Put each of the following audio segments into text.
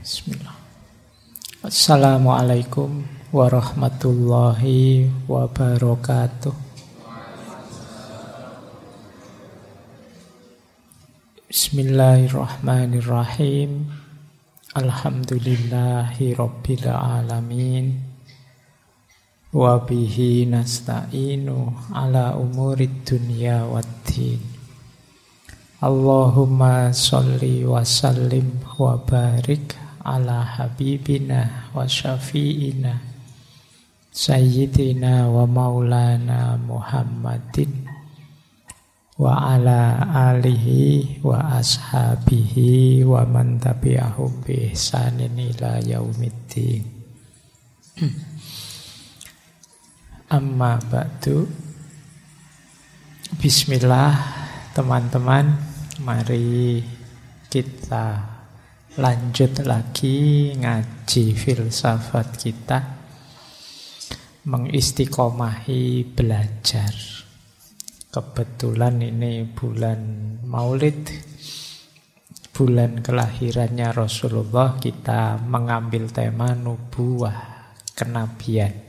Bismillah. Assalamualaikum warahmatullahi wabarakatuh. Bismillahirrahmanirrahim. Alhamdulillahi rabbil alamin. Wa bihi nasta'inu ala umurid dunya waddin. Allahumma sholli wa sallim wa barik ala habibina wa syafi'ina sayyidina wa maulana Muhammadin wa ala alihi wa ashabihi wa man tabi'ahum bi ihsanin ila yaumiddin. Amma ba'du. Bismillah teman-teman. Mari kita lanjut lagi ngaji filsafat kita, mengistiqomahi belajar. Kebetulan ini bulan Maulid, bulan kelahirannya Rasulullah, kita mengambil tema nubuwah, kenabian.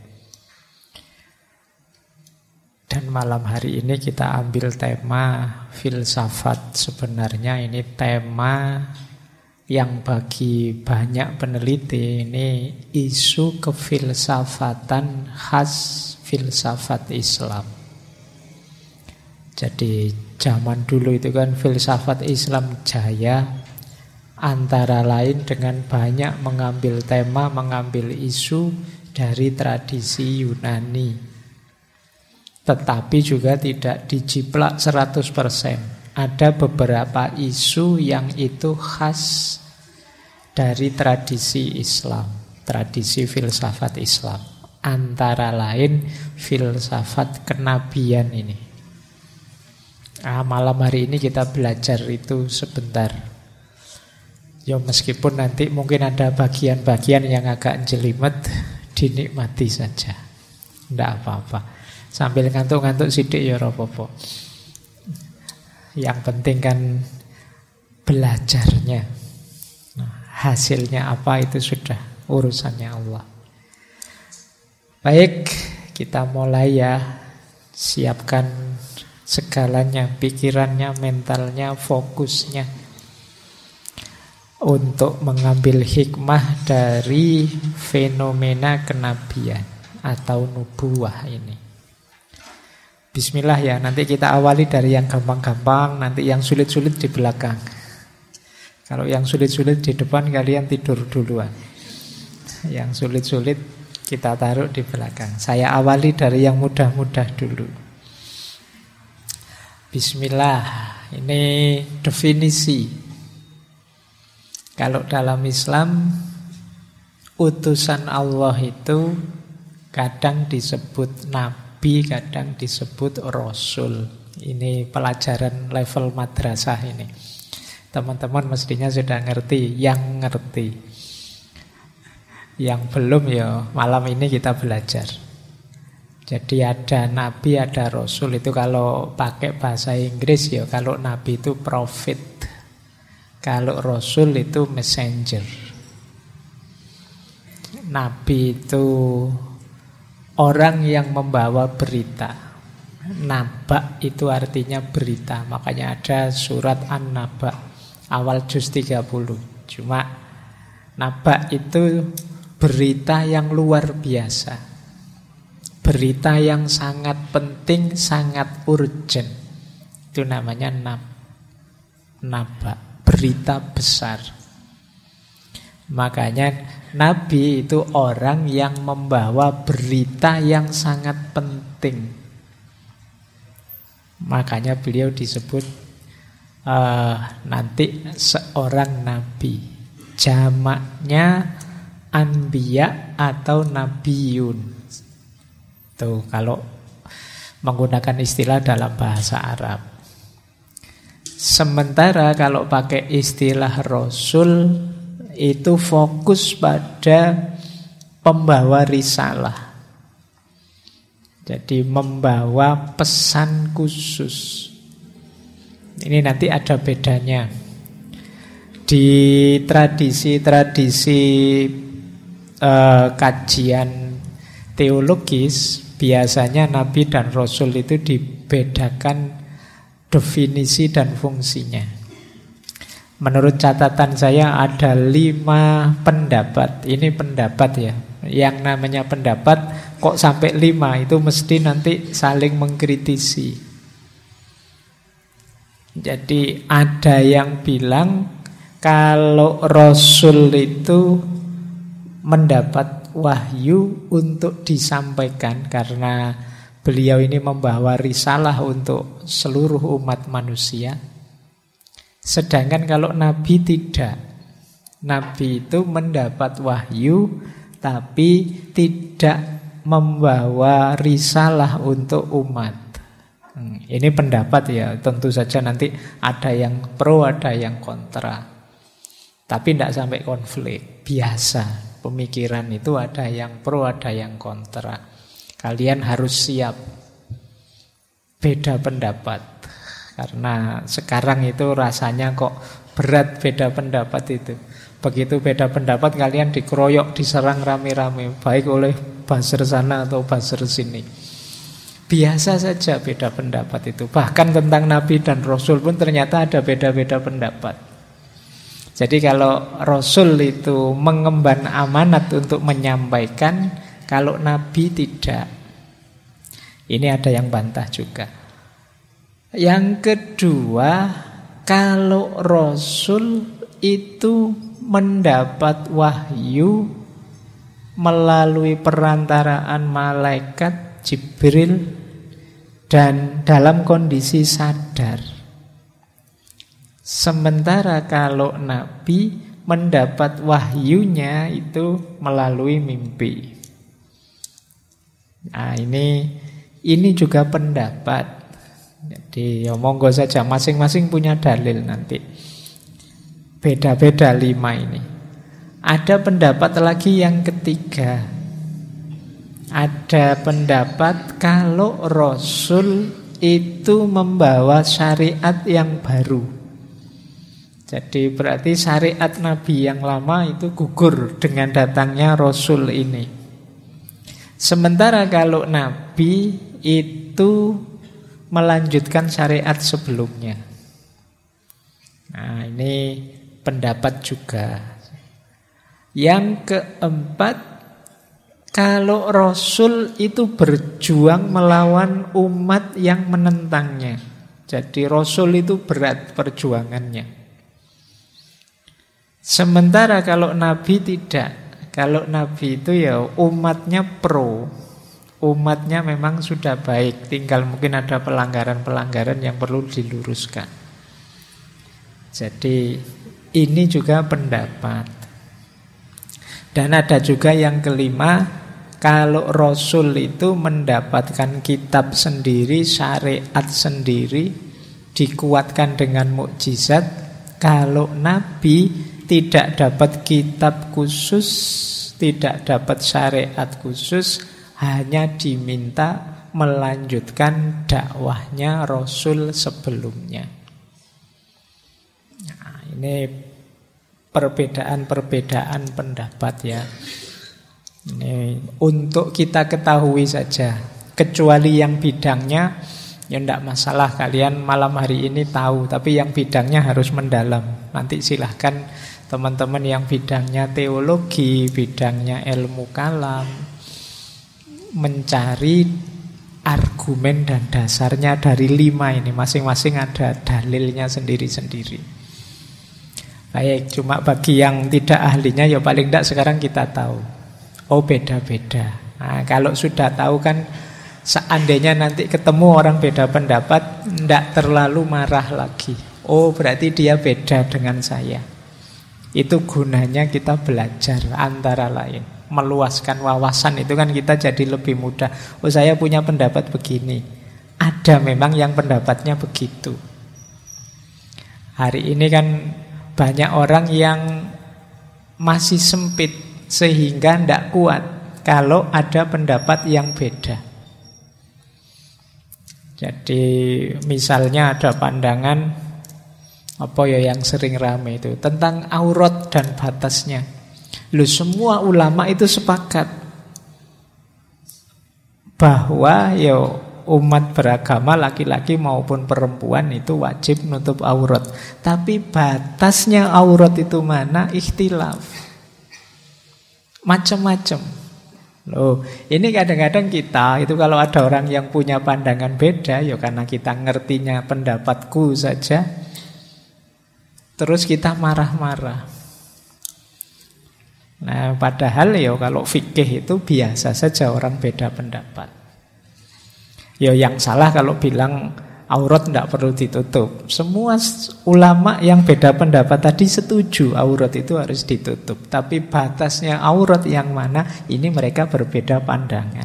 Dan malam hari ini kita ambil tema filsafat. Sebenarnya ini tema yang bagi banyak peneliti ini isu kefilsafatan khas filsafat Islam. Jadi zaman dulu itu kan filsafat Islam jaya, antara lain dengan banyak mengambil tema, mengambil isu dari tradisi Yunani. Tetapi juga tidak dijiplak 100%. Ada beberapa isu yang itu khas dari tradisi Islam, tradisi filsafat Islam. Antara lain filsafat kenabian ini. Malam hari ini kita belajar itu sebentar. Ya meskipun nanti mungkin ada bagian-bagian yang agak jelimet, dinikmati saja. Tidak apa-apa. Sambil ngantuk-ngantuk sidik ya apa-apa. Yang penting kan belajarnya. Hasilnya apa itu sudah urusannya Allah. Baik, kita mulai ya. Siapkan segalanya, pikirannya, mentalnya, fokusnya, untuk mengambil hikmah dari fenomena kenabian atau nubuwah ini. Bismillah ya, nanti kita awali dari yang gampang-gampang, nanti yang sulit-sulit di belakang. Kalau yang sulit-sulit di depan, kalian tidur duluan. Yang sulit-sulit kita taruh di belakang. Saya awali dari yang mudah-mudah dulu. Bismillah, ini definisi. Kalau dalam Islam, utusan Allah itu kadang disebut nabi, kadang disebut rasul. Ini pelajaran level madrasah ini. Teman-teman mestinya sudah ngerti, yang ngerti. Yang belum ya malam ini kita belajar. Jadi ada nabi, ada rasul. Itu kalau pakai bahasa Inggris ya, kalau nabi itu prophet, kalau rasul itu messenger. Nabi itu orang yang membawa berita. Naba itu artinya berita. Makanya ada surat An-Naba awal juz 30. Cuma naba itu berita yang luar biasa, berita yang sangat penting, sangat urgent. Itu namanya naba, berita besar. Makanya nabi itu orang yang membawa berita yang sangat penting. Makanya beliau disebut nanti seorang nabi. Jamaknya anbiya atau nabiyun. Tuh kalau menggunakan istilah dalam bahasa Arab. Sementara kalau pakai istilah rasul, itu fokus pada pembawa risalah. Jadi membawa pesan khusus. Ini nanti ada bedanya. Di tradisi-tradisi kajian teologis, biasanya Nabi dan Rasul itu dibedakan definisi dan fungsinya. Menurut catatan saya ada 5 pendapat. Ini pendapat ya. Yang namanya pendapat kok sampai 5, itu mesti nanti saling mengkritisi. Jadi ada yang bilang kalau Rasul itu mendapat wahyu untuk disampaikan karena beliau ini membawa risalah untuk seluruh umat manusia. Sedangkan kalau Nabi tidak. Nabi itu mendapat wahyu tapi tidak membawa risalah untuk umat. Ini pendapat ya, tentu saja nanti ada yang pro, ada yang kontra. Tapi tidak sampai konflik, biasa. Pemikiran itu ada yang pro, ada yang kontra. Kalian harus siap beda pendapat. Karena sekarang itu rasanya kok berat beda pendapat itu. Begitu beda pendapat kalian dikeroyok, diserang rame-rame, baik oleh buzzer sana atau buzzer sini. Biasa saja beda pendapat itu. Bahkan tentang Nabi dan Rasul pun ternyata ada beda-beda pendapat. Jadi kalau Rasul itu mengemban amanat untuk menyampaikan, kalau Nabi tidak. Ini ada yang bantah juga. Yang kedua, kalau Rasul itu mendapat wahyu melalui perantaraan malaikat Jibril dan dalam kondisi sadar. Sementara kalau Nabi mendapat wahyunya itu melalui mimpi. Nah, ini juga pendapat. Jadi ya monggo saja, masing-masing punya dalil nanti. Beda-beda 5 ini. Ada pendapat lagi yang ketiga. Ada pendapat kalau Rasul itu membawa syariat yang baru. Jadi berarti syariat Nabi yang lama itu gugur dengan datangnya Rasul ini. Sementara kalau Nabi itu melanjutkan syariat sebelumnya. Nah, ini pendapat juga. Yang keempat, kalau Rasul itu berjuang melawan umat yang menentangnya. Jadi Rasul itu berat perjuangannya. Sementara kalau Nabi tidak. Kalau Nabi itu ya umatnya pro. Umatnya memang sudah baik, tinggal mungkin ada pelanggaran-pelanggaran yang perlu diluruskan. Jadi ini juga pendapat. Dan ada juga yang kelima, kalau Rasul itu mendapatkan kitab sendiri, syariat sendiri, dikuatkan dengan mukjizat. Kalau Nabi tidak dapat kitab khusus, tidak dapat syariat khusus, hanya diminta melanjutkan dakwahnya Rasul sebelumnya. Nah, ini perbedaan-perbedaan pendapat ya. Ini untuk kita ketahui saja. Kecuali yang bidangnya ya tidak masalah, kalian malam hari ini tahu. Tapi yang bidangnya harus mendalam. Nanti silahkan teman-teman yang bidangnya teologi, bidangnya ilmu kalam, mencari argumen dan dasarnya dari 5 ini. Masing-masing ada dalilnya sendiri-sendiri. Baik, cuma bagi yang tidak ahlinya ya paling tidak sekarang kita tahu. Oh, beda-beda. Nah, kalau sudah tahu kan seandainya nanti ketemu orang beda pendapat, tidak terlalu marah lagi. Oh, berarti dia beda dengan saya. Itu gunanya kita belajar antara lain. Meluaskan wawasan itu kan kita jadi lebih mudah. Oh, saya punya pendapat begini. Ada memang yang pendapatnya begitu. Hari ini kan banyak orang yang masih sempit sehingga tidak kuat kalau ada pendapat yang beda. Jadi misalnya ada pandangan Apa ya yang sering rame itu? Tentang aurat dan batasnya. Loh, semua ulama itu sepakat bahwa ya umat beragama laki-laki maupun perempuan itu wajib nutup aurat. Tapi batasnya aurat itu mana? Ikhtilaf. Macam-macam. Loh, ini kadang-kadang kita itu kalau ada orang yang punya pandangan beda, ya karena kita ngertinya pendapatku saja, terus kita marah-marah. Nah, padahal ya kalau fikih itu biasa saja orang beda pendapat. Ya yang salah kalau bilang aurat tidak perlu ditutup. Semua ulama yang beda pendapat tadi setuju aurat itu harus ditutup. Tapi batasnya aurat yang mana, ini mereka berbeda pandangan.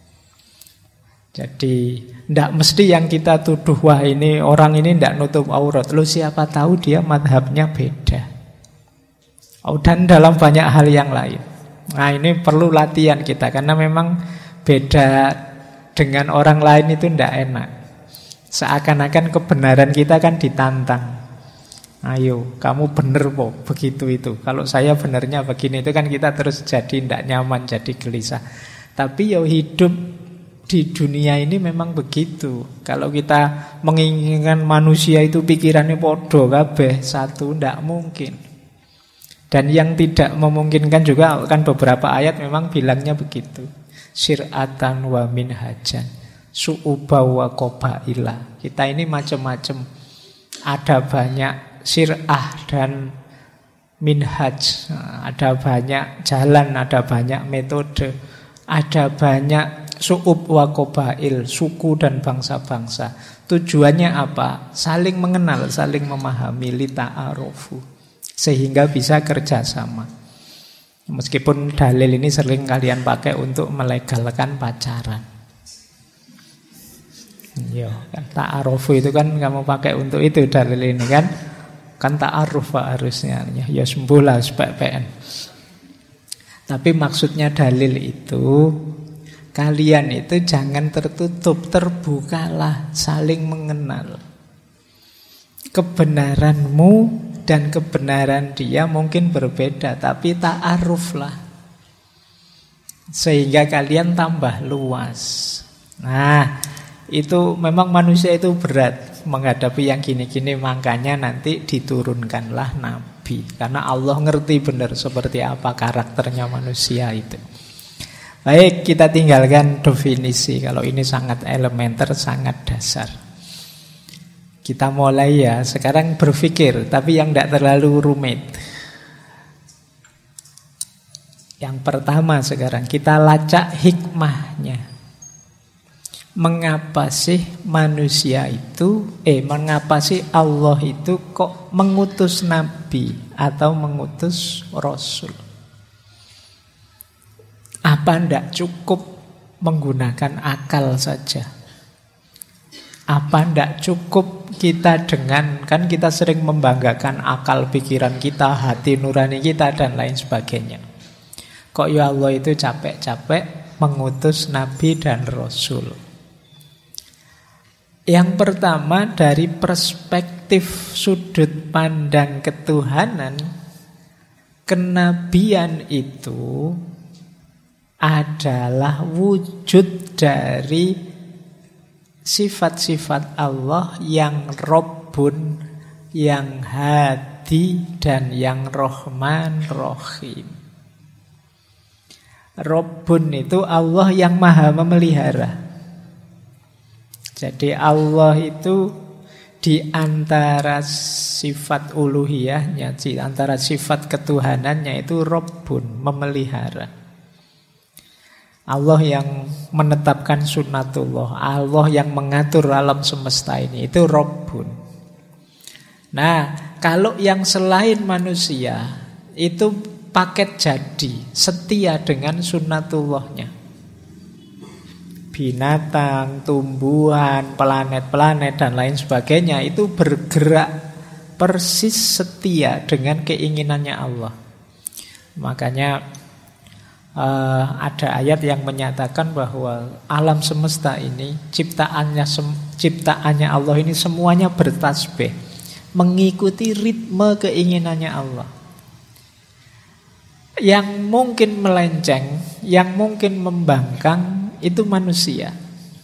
Jadi tidak mesti yang kita tuduh, wah ini orang ini tidak nutup aurat. Loh, siapa tahu dia madhabnya beda. Dan dalam banyak hal yang lain. Nah, ini perlu latihan kita, karena memang beda dengan orang lain itu tidak enak. Seakan-akan kebenaran kita kan ditantang. Ayo, kamu benar kok begitu itu. Kalau saya benarnya begini, itu kan kita terus jadi tidak nyaman, jadi gelisah. Tapi ya hidup di dunia ini memang begitu. Kalau kita menginginkan manusia itu pikirannya podo kabeh satu, tidak mungkin. Dan yang tidak memungkinkan juga kan beberapa ayat memang bilangnya begitu. Syir'atan wa minhajan, su'uba wa qabaila. Kita ini macam-macam. Ada banyak syir'ah dan minhaj. Ada banyak jalan, ada banyak metode. Ada banyak su'ub wa qabail, suku dan bangsa-bangsa. Tujuannya apa? Saling mengenal, saling memahami, lita'arufu, sehingga bisa kerjasama. Meskipun dalil ini sering kalian pakai untuk melegalkan pacaran. Yo, kan ta'arufu itu kan kamu pakai untuk itu dalil ini kan. Kan ta'aruf harusnya. Ya sembuhlah SPPN. Tapi maksudnya dalil itu, kalian itu jangan tertutup, terbukalah, saling mengenal. Kebenaranmu dan kebenaran dia mungkin berbeda, tapi ta'aruflah, sehingga kalian tambah luas. Nah, itu memang manusia itu berat menghadapi yang gini-gini. Makanya nanti diturunkanlah Nabi, karena Allah ngerti benar seperti apa karakternya manusia itu. Baik, kita tinggalkan definisi. Kalau ini sangat elementer, sangat dasar. Kita mulai ya, sekarang berpikir, tapi yang tidak terlalu rumit. Yang pertama sekarang, kita lacak hikmahnya. Mengapa sih manusia itu, mengapa sih Allah itu kok mengutus Nabi atau mengutus Rasul? Apa tidak cukup menggunakan akal saja? Apa tidak cukup kita dengan, kan kita sering membanggakan akal pikiran kita, hati nurani kita dan lain sebagainya. Kok ya Allah itu capek-capek mengutus Nabi dan Rasul? Yang pertama, dari perspektif sudut pandang ketuhanan, kenabian itu adalah wujud dari sifat-sifat Allah yang Rabbun, yang Hadi, dan yang Rahman Rahim. Rabbun itu Allah yang maha memelihara. Jadi Allah itu di antara sifat uluhiyahnya, di antara sifat ketuhanannya itu Rabbun, memelihara. Allah yang menetapkan sunnatullah, Allah yang mengatur alam semesta ini, itu Rabbun. Nah, kalau yang selain manusia itu paket jadi, setia dengan sunnatullahnya. Binatang, tumbuhan, planet-planet dan lain sebagainya itu bergerak persis setia dengan keinginannya Allah. Makanya ada ayat yang menyatakan bahwa alam semesta ini ciptaannya Allah ini semuanya bertasbih. mengikuti ritme keinginannya Allah. Yang mungkin melenceng, yang mungkin membangkang, itu manusia.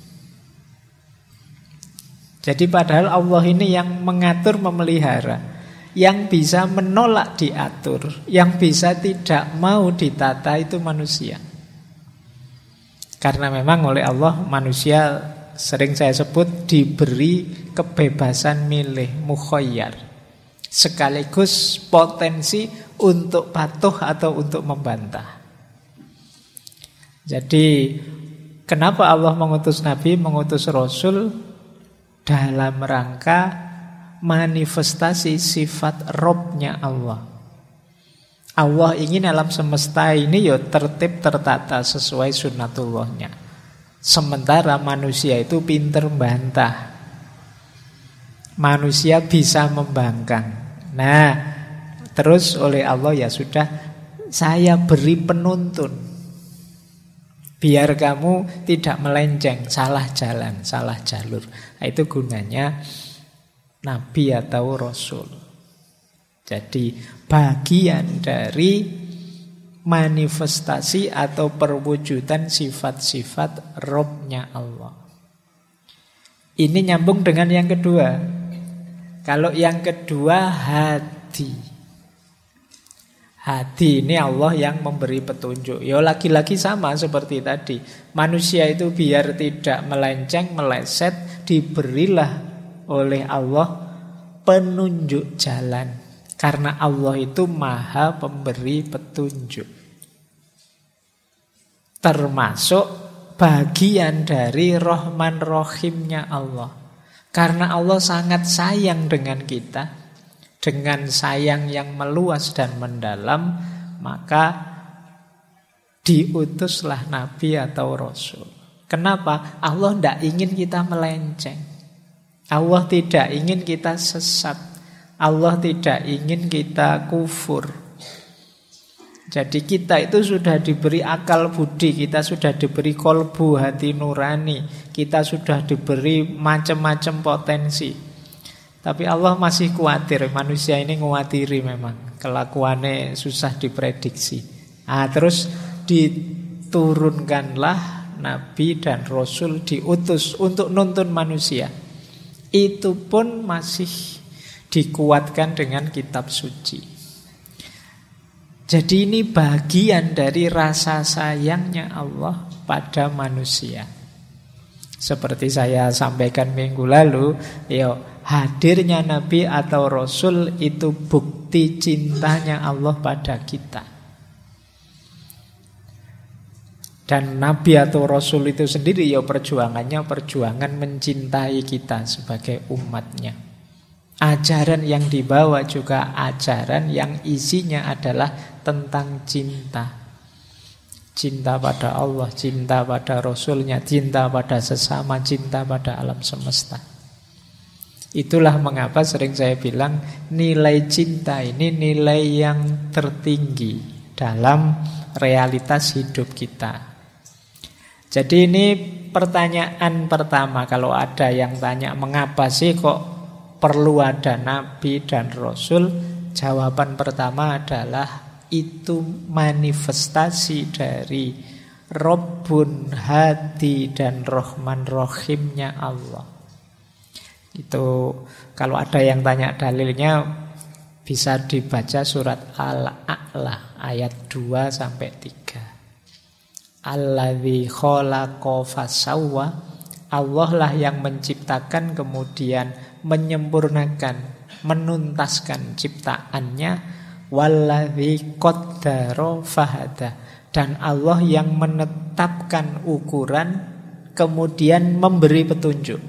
Jadi padahal Allah ini yang mengatur, memelihara. Yang bisa menolak diatur, yang bisa tidak mau ditata, itu manusia. Karena memang oleh Allah manusia, sering saya sebut, diberi kebebasan milih, mukhayyar. Sekaligus potensi untuk patuh atau untuk membantah. Jadi kenapa Allah mengutus Nabi, mengutus Rasul? Dalam rangka manifestasi sifat Robnya Allah. Allah ingin alam semesta ini tertib, tertata sesuai sunnatullahnya. Sementara manusia itu pinter bantah. Manusia bisa membangkang. Nah, terus oleh Allah ya sudah, saya beri penuntun. Biar kamu tidak melenceng, salah jalan, salah jalur. Nah, itu gunanya Nabi atau Rasul. Jadi bagian dari manifestasi atau perwujudan sifat-sifat Robnya Allah. Ini nyambung dengan yang kedua. Kalau yang kedua hadi. Hadi ini Allah yang memberi petunjuk. Ya lagi-lagi sama seperti tadi. Manusia itu biar tidak melenceng, meleset, diberilah oleh Allah penunjuk jalan. Karena Allah itu maha pemberi petunjuk. Termasuk bagian dari Rahman Rahimnya Allah. Karena Allah sangat sayang dengan kita, dengan sayang yang meluas dan mendalam, maka diutuslah Nabi atau Rasul. Kenapa? Allah tidak ingin kita melenceng. Allah tidak ingin kita sesat. Allah tidak ingin kita kufur. Jadi kita itu sudah diberi akal budi, kita sudah diberi kolbu hati nurani, kita sudah diberi macam-macam potensi. Tapi Allah masih khawatir, manusia ini ngawatiri memang, kelakuannya susah diprediksi. Terus diturunkanlah Nabi dan Rasul, diutus untuk nuntun manusia. Itu pun masih dikuatkan dengan kitab suci. Jadi ini bagian dari rasa sayangnya Allah pada manusia. Seperti saya sampaikan minggu lalu, hadirnya Nabi atau Rasul itu bukti cintanya Allah pada kita. Dan Nabi atau Rasul itu sendiri perjuangannya perjuangan mencintai kita sebagai umatnya. Ajaran yang dibawa juga ajaran yang isinya adalah tentang cinta. Cinta pada Allah, cinta pada Rasulnya, cinta pada sesama, cinta pada alam semesta. Itulah mengapa sering saya bilang nilai cinta ini nilai yang tertinggi dalam realitas hidup kita. Jadi ini pertanyaan pertama kalau ada yang tanya mengapa sih kok perlu ada Nabi dan Rasul, jawaban pertama adalah itu manifestasi dari Rabbun Hadi dan Rahman Rahimnya Allah. Itu kalau ada yang tanya dalilnya bisa dibaca surat Al-A'la ayat 2-3. Alladzi khalaqa fasawwa, Allah lah yang menciptakan kemudian menyempurnakan, menuntaskan ciptaannya. Walladzi qaddara fahada, dan Allah yang menetapkan ukuran kemudian memberi petunjuk.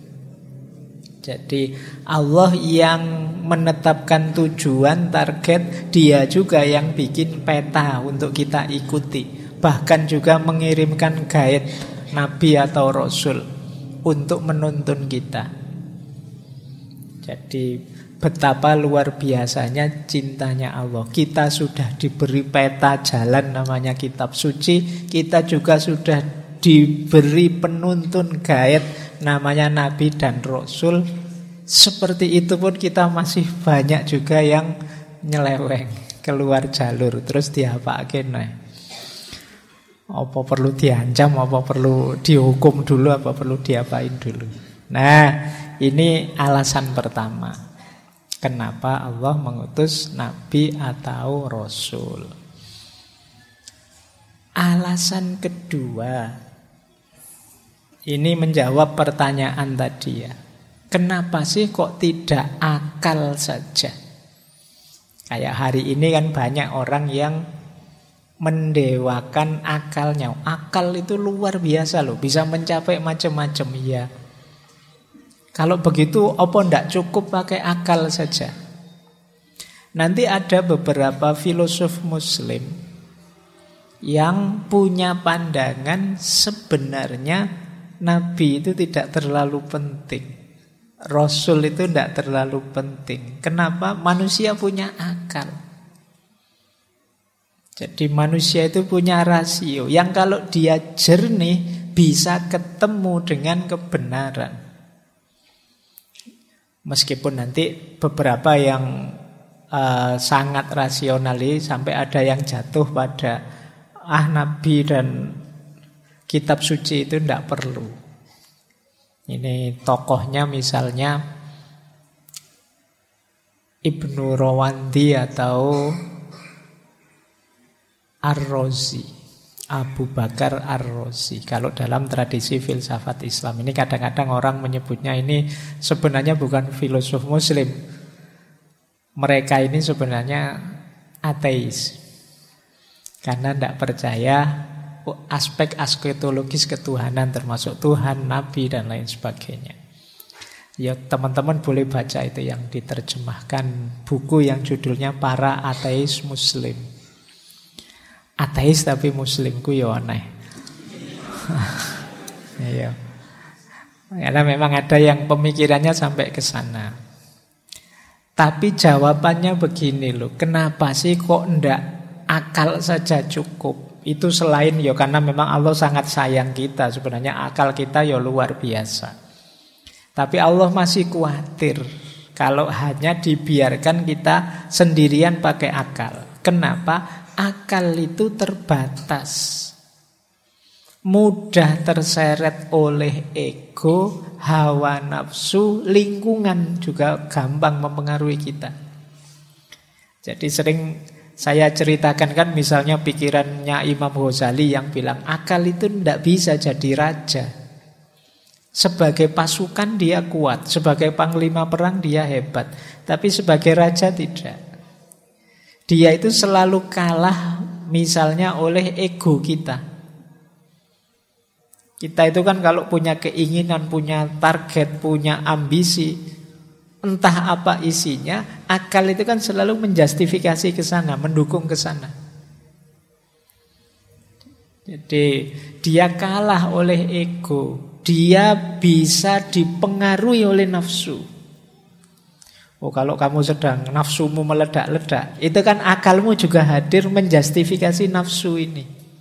Jadi Allah yang menetapkan tujuan, target, Dia juga yang bikin peta untuk kita ikuti. Bahkan juga mengirimkan guide Nabi atau Rasul untuk menuntun kita. Jadi betapa luar biasanya cintanya Allah. Kita sudah diberi peta jalan namanya kitab suci. Kita juga sudah diberi penuntun guide namanya Nabi dan Rasul. seperti itu pun kita masih banyak juga yang nyeleweng, keluar jalur, terus diapake nah. Apa perlu diancam, apa perlu dihukum dulu, apa perlu diapain dulu. Nah, ini alasan pertama. Kenapa Allah mengutus nabi atau rasul. Alasan kedua, ini menjawab pertanyaan tadi ya. Kenapa sih kok tidak akal saja? Kayak hari ini kan banyak orang yang mendewakan akalnya. Akal itu luar biasa loh, bisa mencapai macam-macam ya. Kalau begitu, apa ndak cukup pakai akal saja? Nanti ada beberapa filosof Muslim yang punya pandangan sebenarnya Nabi itu tidak terlalu penting, Rasul itu tidak terlalu penting. Kenapa? Manusia punya akal. Jadi manusia itu punya rasio yang kalau dia jernih bisa ketemu dengan kebenaran. Meskipun nanti beberapa yang sangat rasionalis sampai ada yang jatuh pada Nabi dan kitab suci itu tidak perlu. Ini tokohnya misalnya Ibnu Rawandi atau Ar-Razi, Abu Bakar Ar-Razi. Kalau dalam tradisi filsafat Islam ini kadang-kadang orang menyebutnya ini sebenarnya bukan filosof Muslim. Mereka ini sebenarnya ateis karena tidak percaya aspek eskatologis ketuhanan, termasuk Tuhan, Nabi dan lain sebagainya. Ya teman-teman boleh baca itu yang diterjemahkan buku yang judulnya Para Ateis Muslim. Ateis tapi Muslimku ya aneh. Ya. Karena memang ada yang pemikirannya sampai ke sana. Tapi jawabannya begini loh, kenapa sih kok ndak akal saja cukup? Itu selain ya karena memang Allah sangat sayang kita. Sebenarnya akal kita ya luar biasa. Tapi Allah masih khawatir kalau hanya dibiarkan kita sendirian pakai akal. Kenapa? Akal itu terbatas, mudah terseret oleh ego, hawa nafsu, lingkungan juga gampang mempengaruhi kita. Jadi sering saya ceritakan kan misalnya pikirannya Imam Ghazali yang bilang akal itu tidak bisa jadi raja. Sebagai pasukan dia kuat, sebagai panglima perang dia hebat, tapi sebagai raja tidak. Dia itu selalu kalah misalnya oleh ego kita. Kita itu kan kalau punya keinginan, punya target, punya ambisi, entah apa isinya, akal itu kan selalu menjustifikasi ke sana, mendukung ke sana. Jadi dia kalah oleh ego, dia bisa dipengaruhi oleh nafsu. Oh kalau kamu sedang nafsumu meledak-ledak, itu kan akalmu juga hadir menjustifikasi nafsu ini.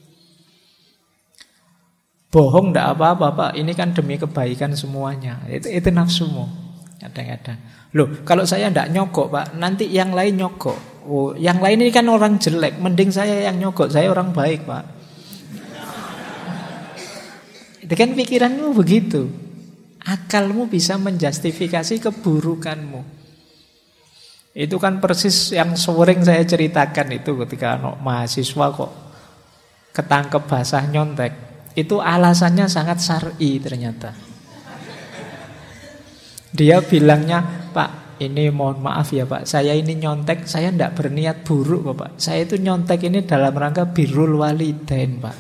Bohong tidak apa-apa Pak, ini kan demi kebaikan semuanya. Itu nafsumu kadang-kadang. Loh kalau saya tidak nyogok Pak, nanti yang lain nyogok. Oh yang lain ini kan orang jelek, mending saya yang nyogok, saya orang baik Pak. Itu kan pikiranmu begitu. Akalmu bisa menjustifikasi keburukanmu. Itu kan persis yang sering saya ceritakan itu ketika mahasiswa kok ketangkep basah nyontek. Itu alasannya sangat syar'i ternyata. Dia bilangnya, Pak, ini mohon maaf ya Pak, saya ini nyontek, saya tidak berniat buruk kok Pak. Saya itu nyontek ini dalam rangka birrul walidain Pak.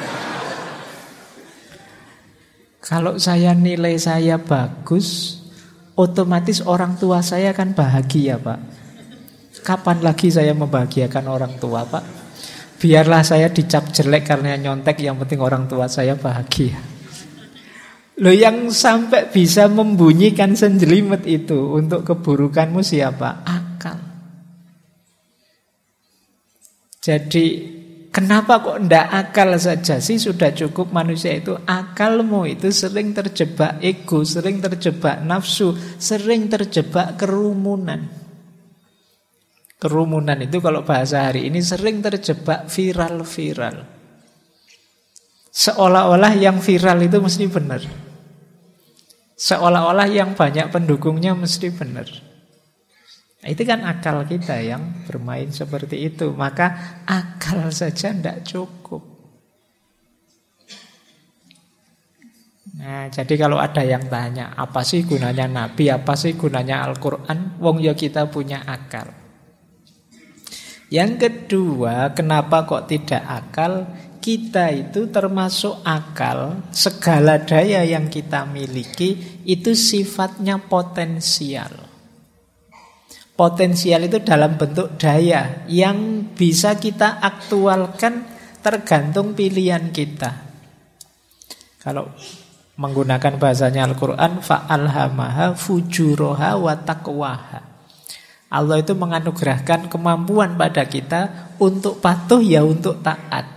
Kalau saya nilai saya bagus, otomatis orang tua saya kan bahagia Pak. Kapan lagi saya membahagiakan orang tua Pak? Biarlah saya dicap jelek karena nyontek, yang penting orang tua saya bahagia. Loh yang sampai bisa membunyikan senjelimet itu untuk keburukanmu siapa? Akal. Jadi Kenapa kok ndak akal saja sih? Sudah cukup manusia itu. Akalmu itu sering terjebak ego, sering terjebak nafsu, sering terjebak kerumunan. Kerumunan itu kalau bahasa hari ini sering terjebak viral-viral. Seolah-olah yang viral itu mesti benar. Seolah-olah yang banyak pendukungnya mesti benar. Nah, itu kan akal kita yang bermain seperti itu. Maka akal saja tidak cukup. Nah, jadi kalau ada yang tanya, apa sih gunanya Nabi, apa sih gunanya Al-Quran? Wong ya kita punya akal. Yang kedua, kenapa kok tidak akal? Kita itu termasuk akal, segala daya yang kita miliki itu sifatnya potensial. Potensial itu dalam bentuk daya yang bisa kita aktualkan tergantung pilihan kita. Kalau menggunakan bahasanya Al-Quran, fa'alhamaha fujuroha wa taqwaha. Allah itu menganugerahkan kemampuan pada kita untuk patuh ya untuk taat.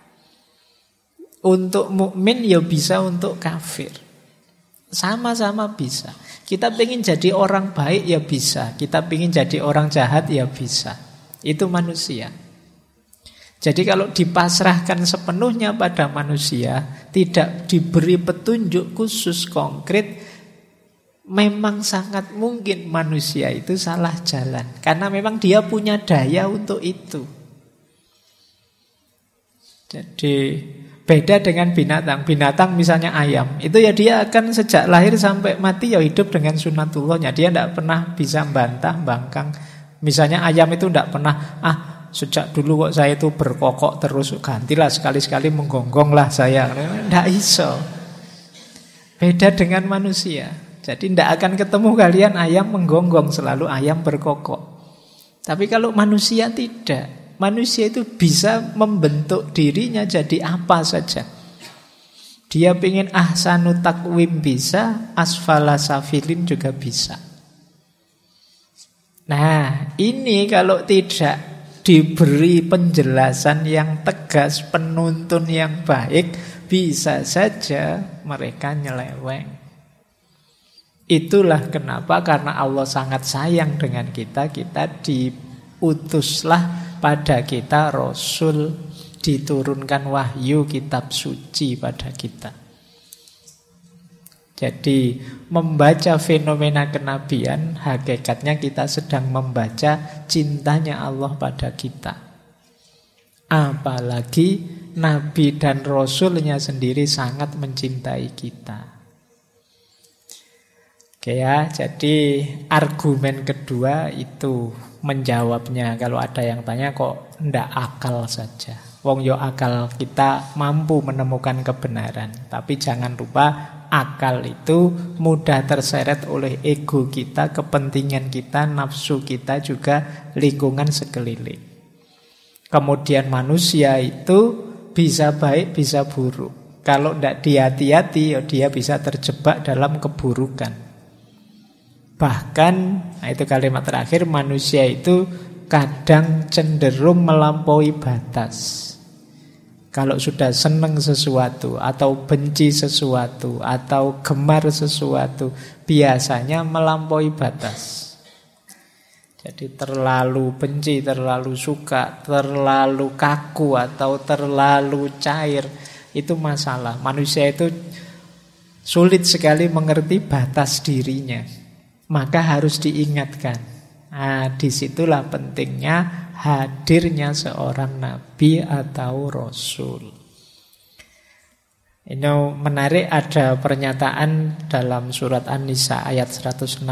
Untuk mukmin ya bisa, untuk kafir. Sama-sama bisa. Kita pengen jadi orang baik ya bisa. Kita pengen jadi orang jahat ya bisa. Itu manusia. Jadi kalau dipasrahkan sepenuhnya pada manusia, tidak diberi petunjuk khusus konkret, memang sangat mungkin manusia itu salah jalan. Karena memang dia punya daya untuk itu. Jadi beda dengan binatang. Binatang misalnya ayam, itu ya dia akan sejak lahir sampai mati ya hidup dengan sunatullahnya. Dia tidak pernah bisa bantah, bangkang. Misalnya ayam itu tidak pernah, sejak dulu kok saya itu berkokok terus, gantilah sekali-sekali menggonggong lah saya. Tidak iso. Beda dengan manusia. Jadi tidak akan ketemu kalian ayam menggonggong, selalu ayam berkokok. Tapi kalau manusia tidak. Manusia itu bisa membentuk dirinya jadi apa saja. Dia pengen ahsanu takwim bisa, asfala safilin juga bisa. Nah, ini kalau tidak diberi penjelasan yang tegas, penuntun yang baik, bisa saja mereka nyeleweng. Itulah kenapa, karena Allah sangat sayang dengan kita diutuslah pada kita Rasul, diturunkan wahyu kitab suci pada kita. Jadi membaca fenomena kenabian, hakikatnya kita sedang membaca cintanya Allah pada kita. Apalagi Nabi dan Rasulnya sendiri sangat mencintai kita. Oke ya, jadi argumen kedua itu menjawabnya. Kalau ada yang tanya kok ndak akal saja. Wong yo akal kita mampu menemukan kebenaran. Tapi jangan lupa akal itu mudah terseret oleh ego kita, kepentingan kita, nafsu kita, juga lingkungan sekeliling. Kemudian manusia itu bisa baik, bisa buruk. Kalau ndak dihati-hati, dia bisa terjebak dalam keburukan. Bahkan, nah itu kalimat terakhir, manusia itu kadang cenderung melampaui batas. Kalau sudah senang sesuatu, atau benci sesuatu, atau gemar sesuatu, biasanya melampaui batas. Jadi terlalu benci, terlalu suka, terlalu kaku, atau terlalu cair, itu masalah. Manusia itu sulit sekali mengerti batas dirinya. Maka harus diingatkan. Nah, disitulah pentingnya hadirnya seorang nabi atau rasul. Ini menarik, ada pernyataan dalam surat An-Nisa ayat 165.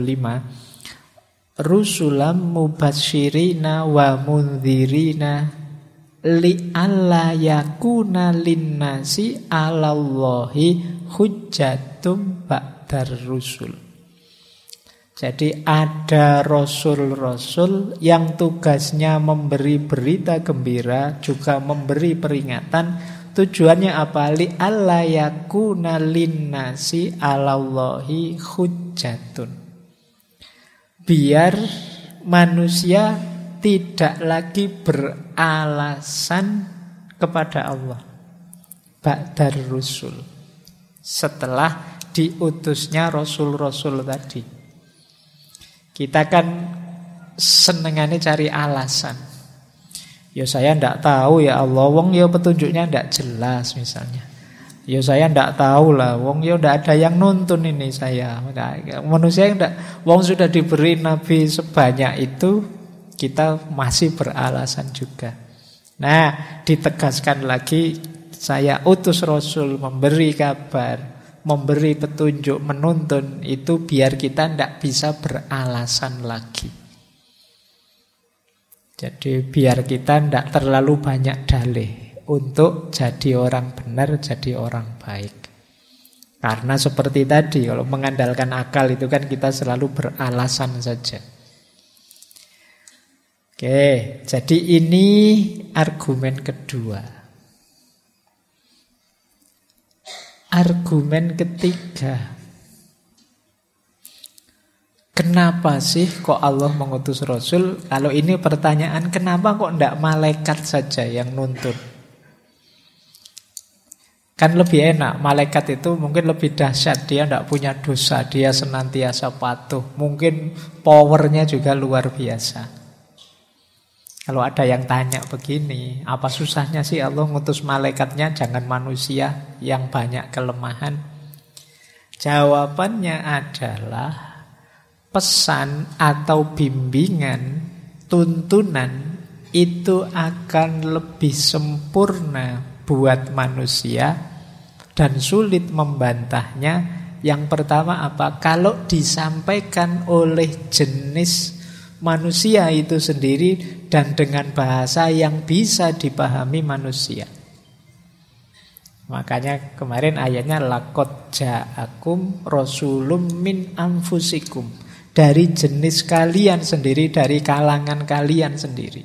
Rusulam mubasyirina wa mundhirina li'alla yakuna linnasi 'alallahi hujjatum ba'dar rusul. Jadi ada rasul-rasul yang tugasnya memberi berita gembira, juga memberi peringatan. Tujuannya apa? Li'alla yakuna linnasi 'alallahi hujjatun. Biar manusia tidak lagi beralasan kepada Allah ba'dar rusul, setelah diutusnya rasul-rasul tadi. Kita kan senengannya cari alasan. Ya saya ndak tahu ya Allah, wong ya petunjuknya ndak jelas misalnya. Ya saya ndak tahu lah, wong ya ndak ada yang nuntun ini saya. Manusia yang ndak, wong sudah diberi nabi sebanyak itu, kita masih beralasan juga. Nah, ditegaskan lagi, saya utus rasul memberi kabar, memberi petunjuk, menuntun, itu biar kita ndak bisa beralasan lagi. Jadi biar kita tidak terlalu banyak dalih untuk jadi orang benar, jadi orang baik. Karena seperti tadi, kalau mengandalkan akal itu kan kita selalu beralasan saja. Oke, jadi ini argumen kedua. Argumen ketiga. Kenapa sih kok Allah mengutus Rasul? Kalau ini pertanyaan, kenapa kok tidak malaikat saja yang nuntun? Kan lebih enak, malaikat itu mungkin lebih dahsyat. Dia tidak punya dosa, dia senantiasa patuh. Mungkin powernya juga luar biasa. Kalau ada yang tanya begini, apa susahnya sih Allah ngutus malaikatnya, jangan manusia yang banyak kelemahan? Jawabannya adalah pesan atau bimbingan, tuntunan itu akan lebih sempurna buat manusia dan sulit membantahnya. Yang pertama apa? Kalau disampaikan oleh jenis manusia itu sendiri dan dengan bahasa yang bisa dipahami manusia. Makanya kemarin ayatnya laqad ja'akum rasulun min anfusikum, dari jenis kalian sendiri, dari kalangan kalian sendiri.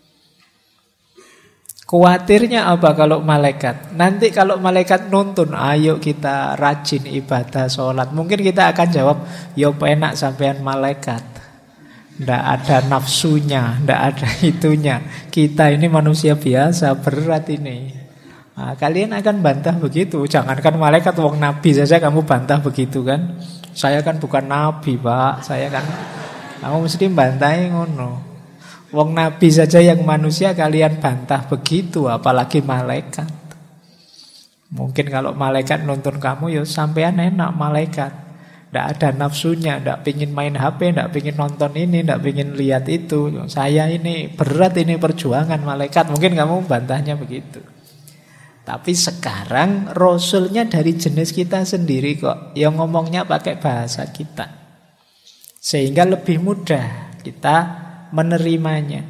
Khawatirnya apa kalau malaikat? Nanti kalau malaikat nuntun, ayo kita rajin ibadah sholat, mungkin kita akan jawab, yo penak sampean malaikat, ndak ada nafsunya, ndak ada itunya. Kita ini manusia biasa, berat ini. Nah, kalian akan bantah begitu. Jangankan malaikat, wong nabi saja kamu bantah begitu kan. Saya kan bukan nabi, Pak. Saya kan, kamu mesti bantahi ngono. Wong nabi saja yang manusia kalian bantah begitu, apalagi malaikat. Mungkin kalau malaikat nuntun kamu, ya sampean enak malaikat. Ndak ada nafsunya, ndak pingin main HP, ndak pingin nonton ini, ndak pingin lihat itu. Saya ini berat, ini perjuangan malaikat. Mungkin kamu bantahnya begitu. Tapi sekarang Rasulnya dari jenis kita sendiri kok, yang ngomongnya pakai bahasa kita, sehingga lebih mudah kita menerimanya.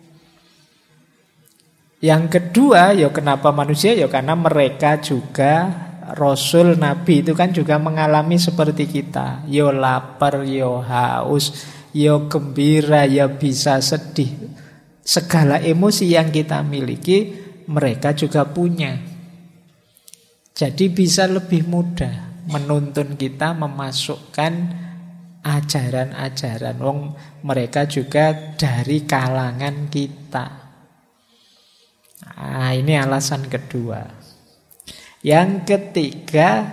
Yang kedua, ya kenapa manusia? Ya karena mereka juga, Rasul, Nabi itu kan juga mengalami seperti kita. Yo lapar, yo haus, yo gembira, yo bisa sedih. Segala emosi yang kita miliki mereka juga punya. Jadi bisa lebih mudah menuntun kita, memasukkan ajaran-ajaran. Wong mereka juga dari kalangan kita. Nah, ini alasan kedua. Yang ketiga,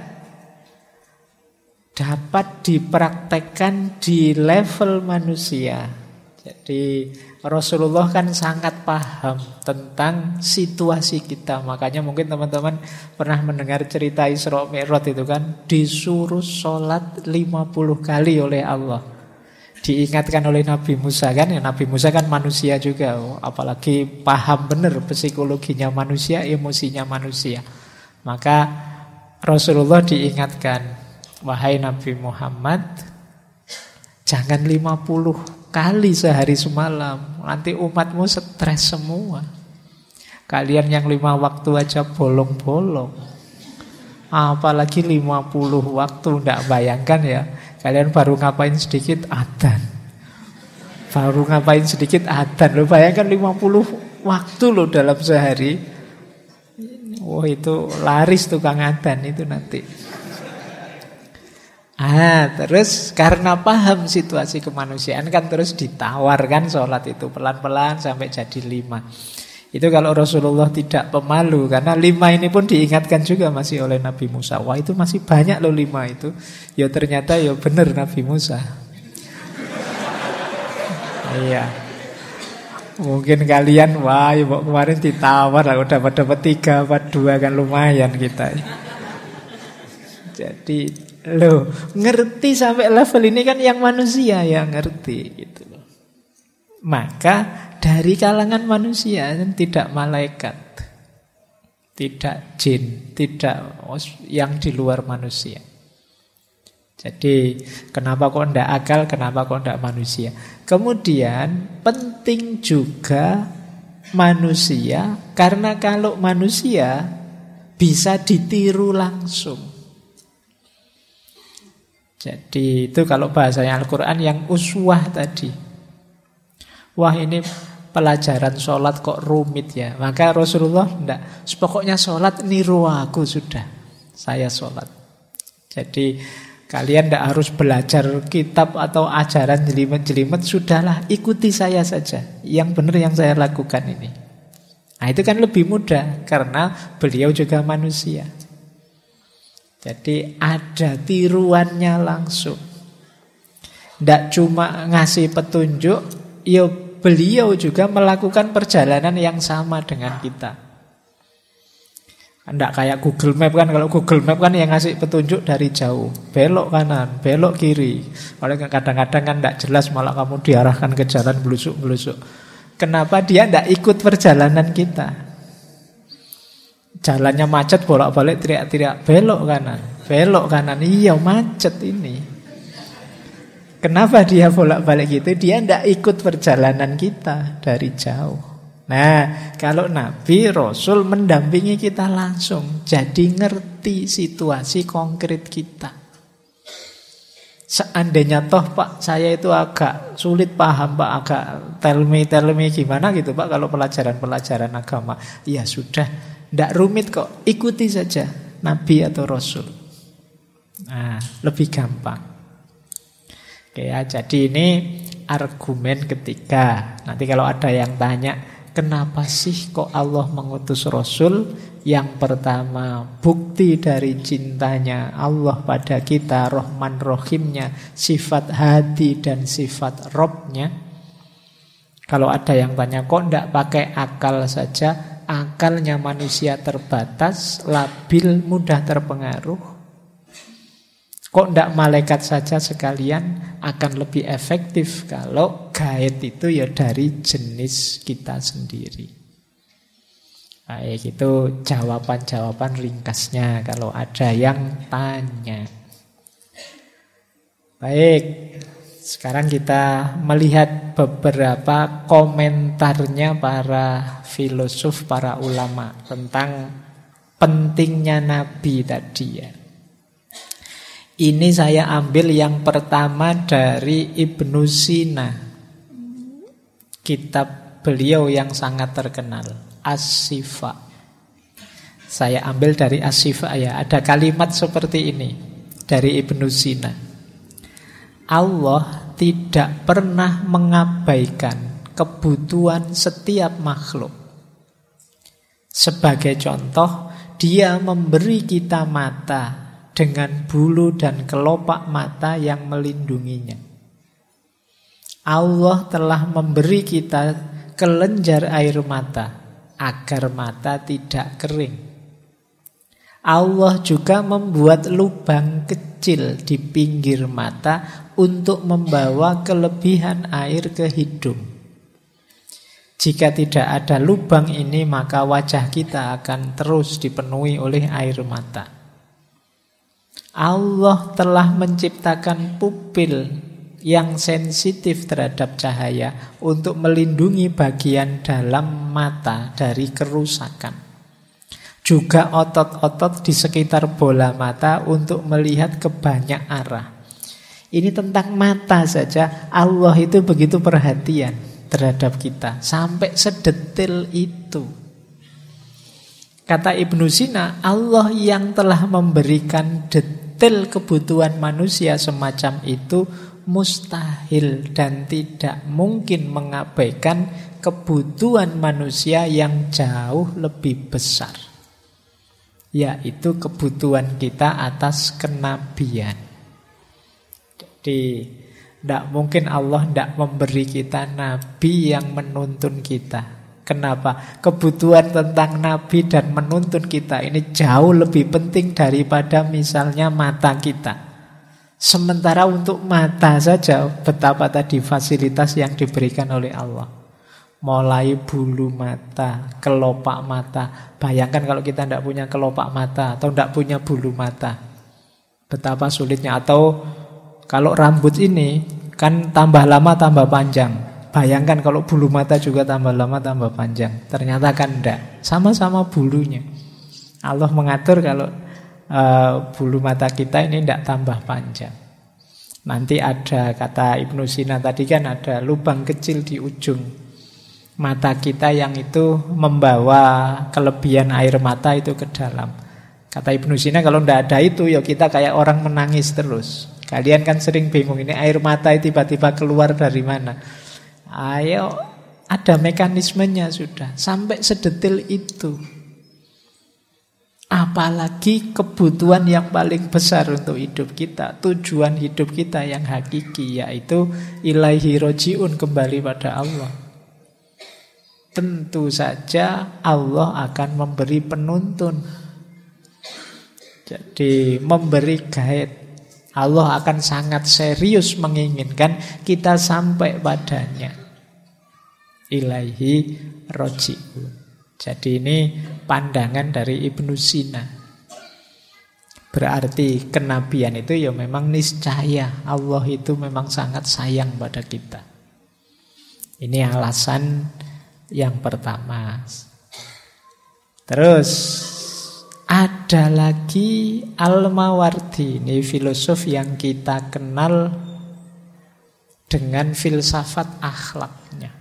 dapat dipraktekkan di level manusia. Jadi Rasulullah kan sangat paham tentang situasi kita. Makanya mungkin teman-teman pernah mendengar cerita Isra Mi'raj itu kan, disuruh sholat 50 kali oleh Allah. Diingatkan oleh Nabi Musa kan, ya Nabi Musa kan manusia juga, apalagi paham benar psikologinya manusia, emosinya manusia. Maka Rasulullah diingatkan, wahai Nabi Muhammad, jangan 50 kali sehari semalam, nanti umatmu stres semua. Kalian yang 5 waktu aja bolong-bolong, apalagi 50 waktu. Nggak bayangkan ya, kalian baru ngapain sedikit adzan, baru ngapain sedikit adzan. Lo bayangkan 50 waktu lo dalam sehari. Wah, itu laris tukang adzan itu nanti. Terus karena paham situasi kemanusiaan kan terus ditawarkan sholat itu pelan-pelan sampai jadi 5. Itu kalau Rasulullah tidak pemalu, karena 5 ini pun diingatkan juga masih oleh Nabi Musa. Wah, itu masih banyak loh 5 itu. Ya ternyata ya benar Nabi Musa. Iya. Mungkin kalian, wah ya kemarin ditawar aku dapat 3 apa 2 kan lumayan kita. Jadi loh, ngerti sampai level ini kan yang manusia yang ngerti gitu loh. Maka dari kalangan manusia, tidak malaikat, tidak jin, tidak yang di luar manusia. Jadi kenapa kok tidak akal, kenapa kok tidak manusia? Kemudian penting juga manusia, karena kalau manusia bisa ditiru langsung. Jadi itu kalau bahasanya Al-Quran yang uswah tadi. Wah, ini pelajaran sholat kok rumit ya. Maka Rasulullah enggak, pokoknya sholat niru aku sudah, saya sholat. Jadi kalian tidak harus belajar kitab atau ajaran jelimet-jelimet, sudahlah ikuti saya saja. Yang benar yang saya lakukan ini. Nah itu kan lebih mudah, karena beliau juga manusia. Jadi ada tiruannya langsung. Tidak cuma ngasih petunjuk, ya beliau juga melakukan perjalanan yang sama dengan kita. Tidak kayak Google Map kan. Kalau Google Map kan yang ngasih petunjuk dari jauh, belok kanan, belok kiri. Oleh kadang-kadang kan tidak jelas, malah kamu diarahkan ke jalan belusuk-belusuk. Kenapa dia tidak ikut perjalanan kita? Jalannya macet, bolak-balik teriak-teriak, belok kanan, iya macet ini. Kenapa dia bolak-balik gitu? Dia tidak ikut perjalanan kita dari jauh. Nah, kalau Nabi, Rasul mendampingi kita langsung, jadi ngerti situasi konkret kita. Seandainya toh Pak, saya itu agak sulit paham Pak, agak tell me gimana gitu Pak, kalau pelajaran agama. Ya sudah, tidak rumit kok, ikuti saja Nabi atau Rasul. Nah, lebih gampang. Oke ya, jadi ini argumen ketiga. Nanti kalau ada yang tanya, kenapa sih kok Allah mengutus Rasul? Yang pertama, bukti dari cintanya Allah pada kita, Rahman Rahimnya, sifat hadi dan sifat Robnya. Kalau ada yang tanya, kok tidak pakai akal saja? Akalnya manusia terbatas, labil, mudah terpengaruh. Kok tidak malaikat saja sekalian? Akan lebih efektif kalau guide itu ya dari jenis kita sendiri. Baik, itu jawaban-jawaban ringkasnya kalau ada yang tanya. Baik, sekarang kita melihat beberapa komentarnya para filosof, para ulama tentang pentingnya Nabi tadi ya. Ini saya ambil yang pertama dari Ibnu Sina. Kitab beliau yang sangat terkenal, As-Sifa. Saya ambil dari As-Sifa ya. Ada kalimat seperti ini dari Ibnu Sina. Allah tidak pernah mengabaikan kebutuhan setiap makhluk. Sebagai contoh, Dia memberi kita mata dengan bulu dan kelopak mata yang melindunginya. Allah telah memberi kita kelenjar air mata agar mata tidak kering. Allah juga membuat lubang kecil di pinggir mata untuk membawa kelebihan air ke hidung. Jika tidak ada lubang ini, maka wajah kita akan terus dipenuhi oleh air mata. Allah telah menciptakan pupil yang sensitif terhadap cahaya untuk melindungi bagian dalam mata dari kerusakan. Juga otot-otot di sekitar bola mata untuk melihat ke banyak arah. Ini tentang mata saja, Allah itu begitu perhatian terhadap kita, sampai sedetil itu. Kata Ibnu Sina, Allah yang telah memberikan detail kebutuhan manusia semacam itu mustahil dan tidak mungkin mengabaikan kebutuhan manusia yang jauh lebih besar, yaitu kebutuhan kita atas kenabian. Jadi tidak mungkin Allah tidak memberi kita nabi yang menuntun kita. Kenapa? Kebutuhan tentang nabi dan menuntun kita ini jauh lebih penting daripada misalnya mata kita. Sementara untuk mata saja, betapa tadi fasilitas yang diberikan oleh Allah. Mulai bulu mata, kelopak mata. Bayangkan kalau kita tidak punya kelopak mata atau tidak punya bulu mata, betapa sulitnya. Atau kalau rambut ini kan tambah lama tambah panjang. Bayangkan kalau bulu mata juga tambah lama tambah panjang. Ternyata kan tidak, sama-sama bulunya. Allah mengatur kalau bulu mata kita ini tidak tambah panjang. Nanti ada, kata Ibnu Sina tadi kan, ada lubang kecil di ujung mata kita yang itu membawa kelebihan air mata itu ke dalam. Kata Ibnu Sina kalau tidak ada itu ya kita kayak orang menangis terus. Kalian kan sering bingung, ini air mata tiba-tiba keluar dari mana? Ayo, ada mekanismenya sudah. Sampai sedetil itu. Apalagi kebutuhan yang paling besar untuk hidup kita, tujuan hidup kita yang hakiki, yaitu ilaihi roji'un, kembali pada Allah. Tentu saja Allah akan memberi penuntun. Jadi memberi guide. Allah akan sangat serius menginginkan kita sampai padanya. Ilaihi roji'un. Jadi ini pandangan dari Ibnu Sina. Berarti kenabian itu ya memang niscaya Allah itu memang sangat sayang pada kita. Ini alasan yang pertama. Terus ada lagi Al-Mawardi. Ini filosof yang kita kenal dengan filsafat akhlaknya.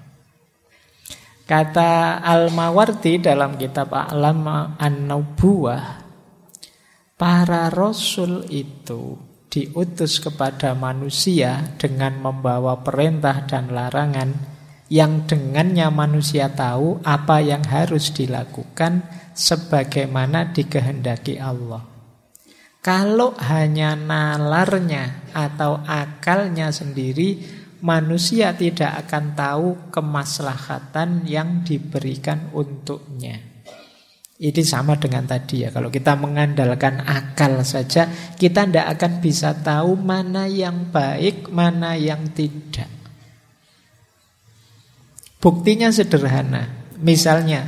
Kata Al-Mawardi dalam kitab A'lam An-Nubuwah, para rasul itu diutus kepada manusia dengan membawa perintah dan larangan yang dengannya manusia tahu apa yang harus dilakukan sebagaimana dikehendaki Allah. Kalau hanya nalarnya atau akalnya sendiri, manusia tidak akan tahu kemaslahatan yang diberikan untuknya. Ini sama dengan tadi ya. Kalau kita mengandalkan akal saja, kita tidak akan bisa tahu mana yang baik, mana yang tidak. Buktinya sederhana. Misalnya,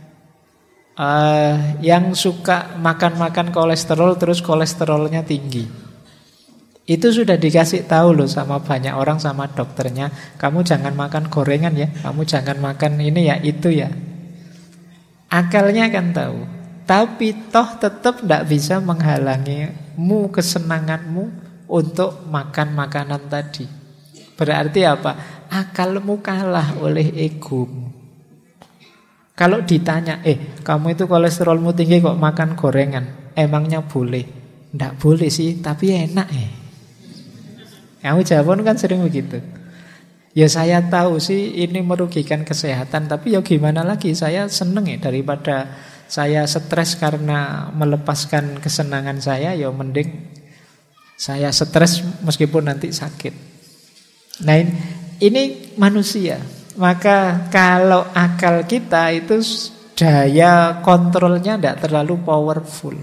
yang suka makan-makan kolesterol terus kolesterolnya tinggi. Itu sudah dikasih tahu loh sama banyak orang, sama dokternya, kamu jangan makan gorengan ya, kamu jangan makan ini ya, itu ya. Akalnya kan tahu, tapi toh tetap tidak bisa menghalangimu kesenanganmu untuk makan makanan tadi. Berarti apa? Akalmu kalah oleh egomu. Kalau ditanya, kamu itu kolesterolmu tinggi kok makan gorengan, emangnya boleh? Tidak boleh sih, tapi enak Kamu jawaban kan sering begitu. Ya saya tahu sih ini merugikan kesehatan, tapi ya gimana lagi, saya seneng daripada saya stres karena melepaskan kesenangan saya, ya mending saya stres meskipun nanti sakit. Nah ini manusia. Maka kalau akal kita itu daya kontrolnya tidak terlalu powerful.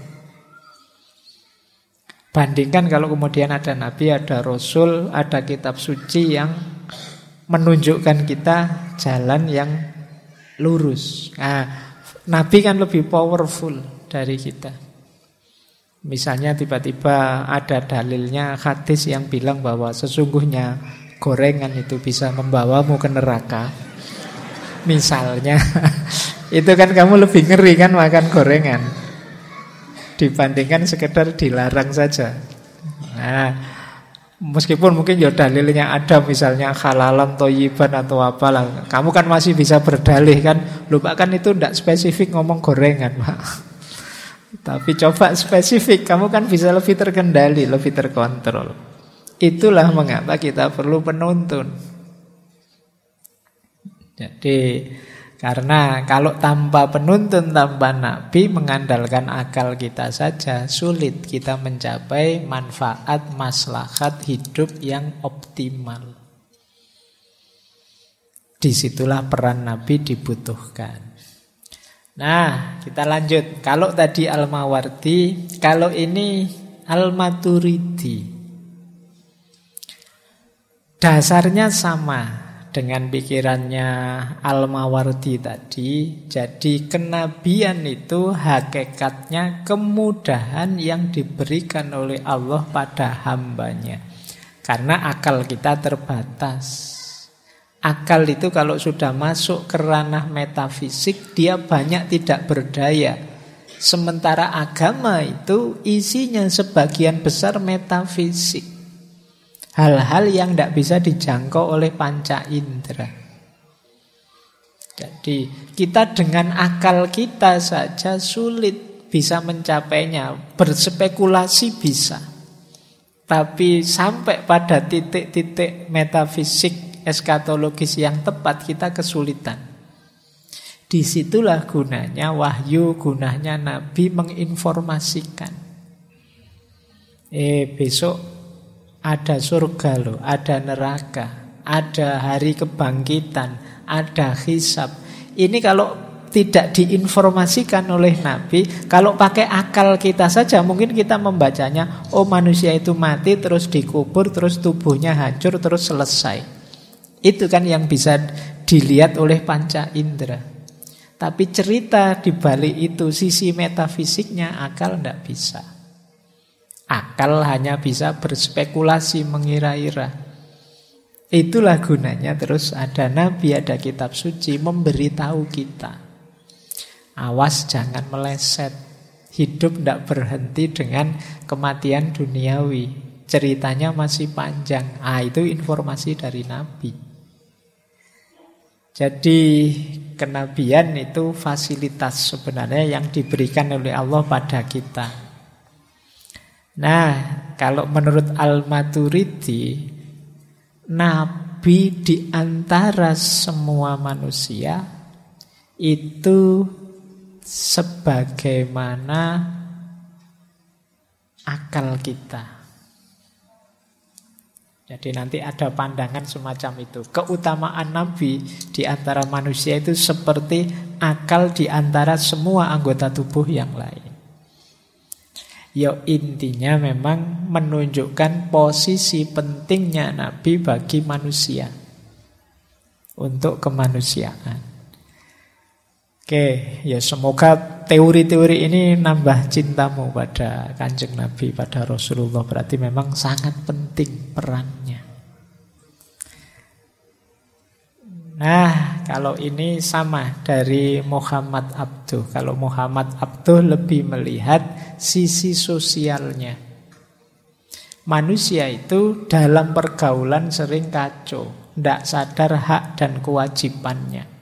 Bandingkan kalau kemudian ada nabi, ada rasul, ada kitab suci yang menunjukkan kita jalan yang lurus. Nah, nabi kan lebih powerful dari kita. Misalnya tiba-tiba ada dalilnya hadis yang bilang bahwa sesungguhnya gorengan itu bisa membawamu ke neraka. Misalnya, itu kan kamu lebih ngeri kan makan gorengan dibandingkan sekedar dilarang saja. Nah, meskipun mungkin ya dalilnya ada, misalnya halalan thayyiban atau apalah, kamu kan masih bisa berdalih kan. Lupakan itu tidak spesifik ngomong gorengan, Pak. Tapi coba spesifik, kamu kan bisa lebih terkendali, lebih terkontrol. Itulah mengapa kita perlu penuntun. Jadi karena kalau tanpa penuntun, tanpa nabi, mengandalkan akal kita saja, sulit kita mencapai manfaat, maslahat hidup yang optimal. Disitulah peran nabi dibutuhkan. Nah, kita lanjut. Kalau tadi Al-Mawardi, kalau ini Al-Maturidi. Dasarnya sama dengan pikirannya Al-Mawardi tadi. Jadi kenabian itu hakikatnya kemudahan yang diberikan oleh Allah pada hambanya. Karena akal kita terbatas. Akal itu kalau sudah masuk ke ranah metafisik, dia banyak tidak berdaya. Sementara agama itu isinya sebagian besar metafisik. Hal-hal yang tidak bisa dijangkau oleh panca indera. Jadi kita dengan akal kita saja sulit bisa mencapainya. Berspekulasi bisa. Tapi sampai pada titik-titik metafisik eskatologis yang tepat kita kesulitan. Disitulah gunanya wahyu, gunanya nabi menginformasikan. Besok ada surga loh, ada neraka, ada hari kebangkitan, ada hisab. Ini kalau tidak diinformasikan oleh nabi, kalau pakai akal kita saja mungkin kita membacanya, oh manusia itu mati terus dikubur, terus tubuhnya hancur, terus selesai. Itu kan yang bisa dilihat oleh panca indera. Tapi cerita di balik itu, sisi metafisiknya akal tidak bisa. Akal hanya bisa berspekulasi, mengira-ira. Itulah gunanya terus ada nabi, ada kitab suci memberitahu kita. Awas jangan meleset. Hidup tidak berhenti dengan kematian duniawi. Ceritanya masih panjang. Itu informasi dari nabi. Jadi kenabian itu fasilitas sebenarnya yang diberikan oleh Allah pada kita. Nah, kalau menurut Al-Maturidi, nabi di antara semua manusia itu sebagaimana akal kita. Jadi nanti ada pandangan semacam itu. Keutamaan nabi di antara manusia itu seperti akal di antara semua anggota tubuh yang lain. Ya intinya memang menunjukkan posisi pentingnya nabi bagi manusia. Untuk kemanusiaan. Oke, ya semoga teori-teori ini nambah cintamu pada Kanjeng Nabi, pada Rasulullah. Berarti memang sangat penting perannya. Nah, kalau ini sama dari Muhammad Abduh. Kalau Muhammad Abduh lebih melihat sisi sosialnya. Manusia itu dalam pergaulan sering kacau, tidak sadar hak dan kewajibannya.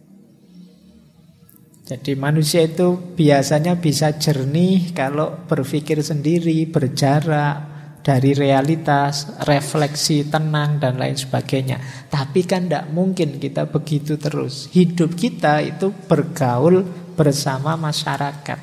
Jadi manusia itu biasanya bisa jernih kalau berpikir sendiri, berjarak dari realitas, refleksi, tenang, dan lain sebagainya. Tapi kan tidak mungkin kita begitu terus. Hidup kita itu bergaul bersama masyarakat.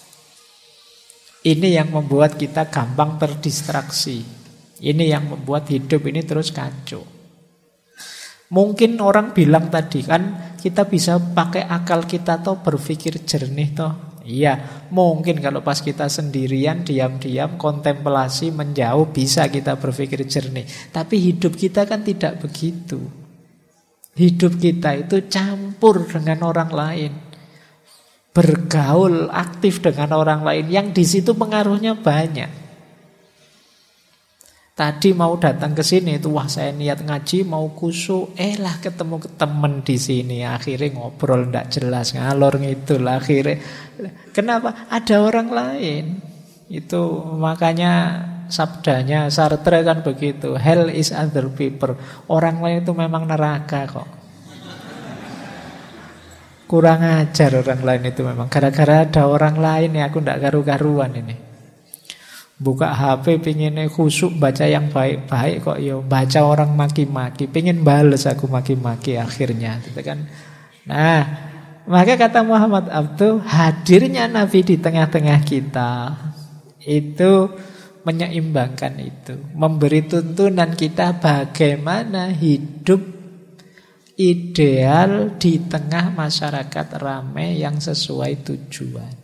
Ini yang membuat kita gampang terdistraksi. Ini yang membuat hidup ini terus kacau. Mungkin orang bilang tadi kan kita bisa pakai akal kita toh berpikir jernih toh. Iya, mungkin kalau pas kita sendirian diam-diam kontemplasi menjauh bisa kita berpikir jernih. Tapi hidup kita kan tidak begitu. Hidup kita itu campur dengan orang lain. Bergaul aktif dengan orang lain yang di situ pengaruhnya banyak. Tadi mau datang ke sini itu wah saya niat ngaji mau khusyuk, lah ketemu temen di sini akhirnya ngobrol ndak jelas ngalor ngidul akhirnya. Kenapa? Ada orang lain. Itu makanya sabdanya Sartre kan begitu, hell is other people. Orang lain itu memang neraka kok. Kurang ajar orang lain itu memang. Gara-gara ada orang lain ya aku ndak karu-karuan ini. Buka HP pengen khusyuk baca yang baik-baik kok yo baca orang maki-maki, pengen bales aku maki-maki akhirnya, gitu kan. Nah, maka kata Muhammad Abduh, hadirnya Nabi di tengah-tengah kita itu menyeimbangkan itu, memberi tuntunan kita bagaimana hidup ideal di tengah masyarakat ramai yang sesuai tujuan.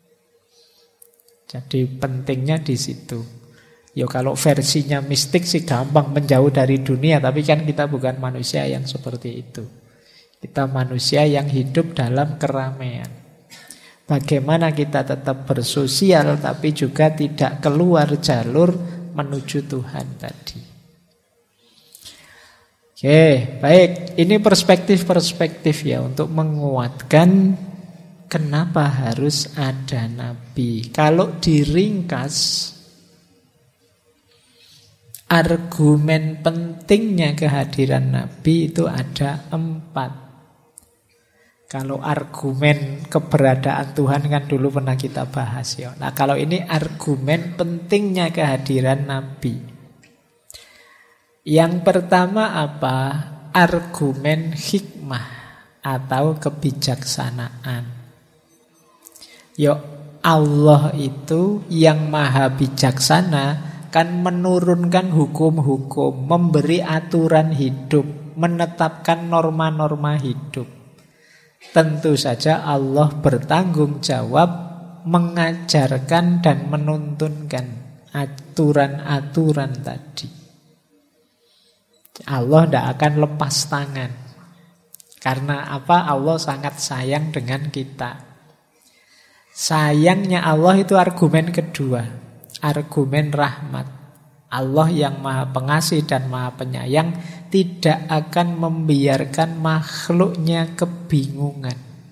Jadi pentingnya di situ. Ya kalau versinya mistik sih gampang, menjauh dari dunia, tapi kan kita bukan manusia yang seperti itu. Kita manusia yang hidup dalam keramaian. Bagaimana kita tetap bersosial tapi juga tidak keluar jalur menuju Tuhan tadi. Oke, baik. Ini perspektif-perspektif ya untuk menguatkan kenapa harus ada Nabi. Kalau diringkas, argumen pentingnya kehadiran Nabi itu ada 4. Kalau argumen keberadaan Tuhan kan dulu pernah kita bahas ya. Nah kalau ini argumen pentingnya kehadiran Nabi. Yang pertama apa? Argumen hikmah atau kebijaksanaan. Ya Allah itu yang maha bijaksana kan menurunkan hukum-hukum, memberi aturan hidup, menetapkan norma-norma hidup. Tentu saja Allah bertanggung jawab mengajarkan dan menuntunkan aturan-aturan tadi. Allah tidak akan lepas tangan. Karena apa? Allah sangat sayang dengan kita. Sayangnya Allah itu argumen kedua, argumen rahmat. Allah yang maha pengasih dan maha penyayang tidak akan membiarkan makhluknya kebingungan.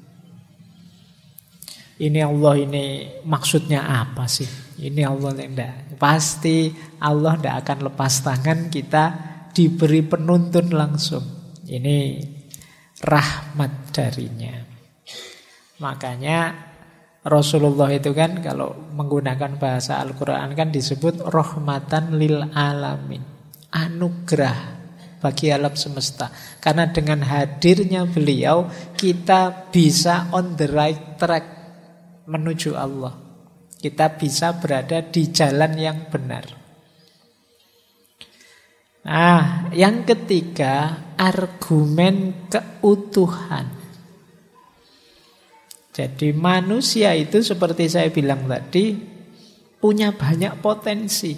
Ini Allah ini maksudnya apa sih? Ini Allah tidak. Pasti Allah tidak akan lepas tangan, kita diberi penuntun langsung. Ini rahmat darinya. Makanya Rasulullah itu kan kalau menggunakan bahasa Al-Quran kan disebut rahmatan lil alamin, anugerah bagi alam semesta. Karena dengan hadirnya beliau kita bisa on the right track menuju Allah. Kita bisa berada di jalan yang benar. Nah, yang ketiga, argumen keutuhan. Jadi manusia itu seperti saya bilang tadi punya banyak potensi.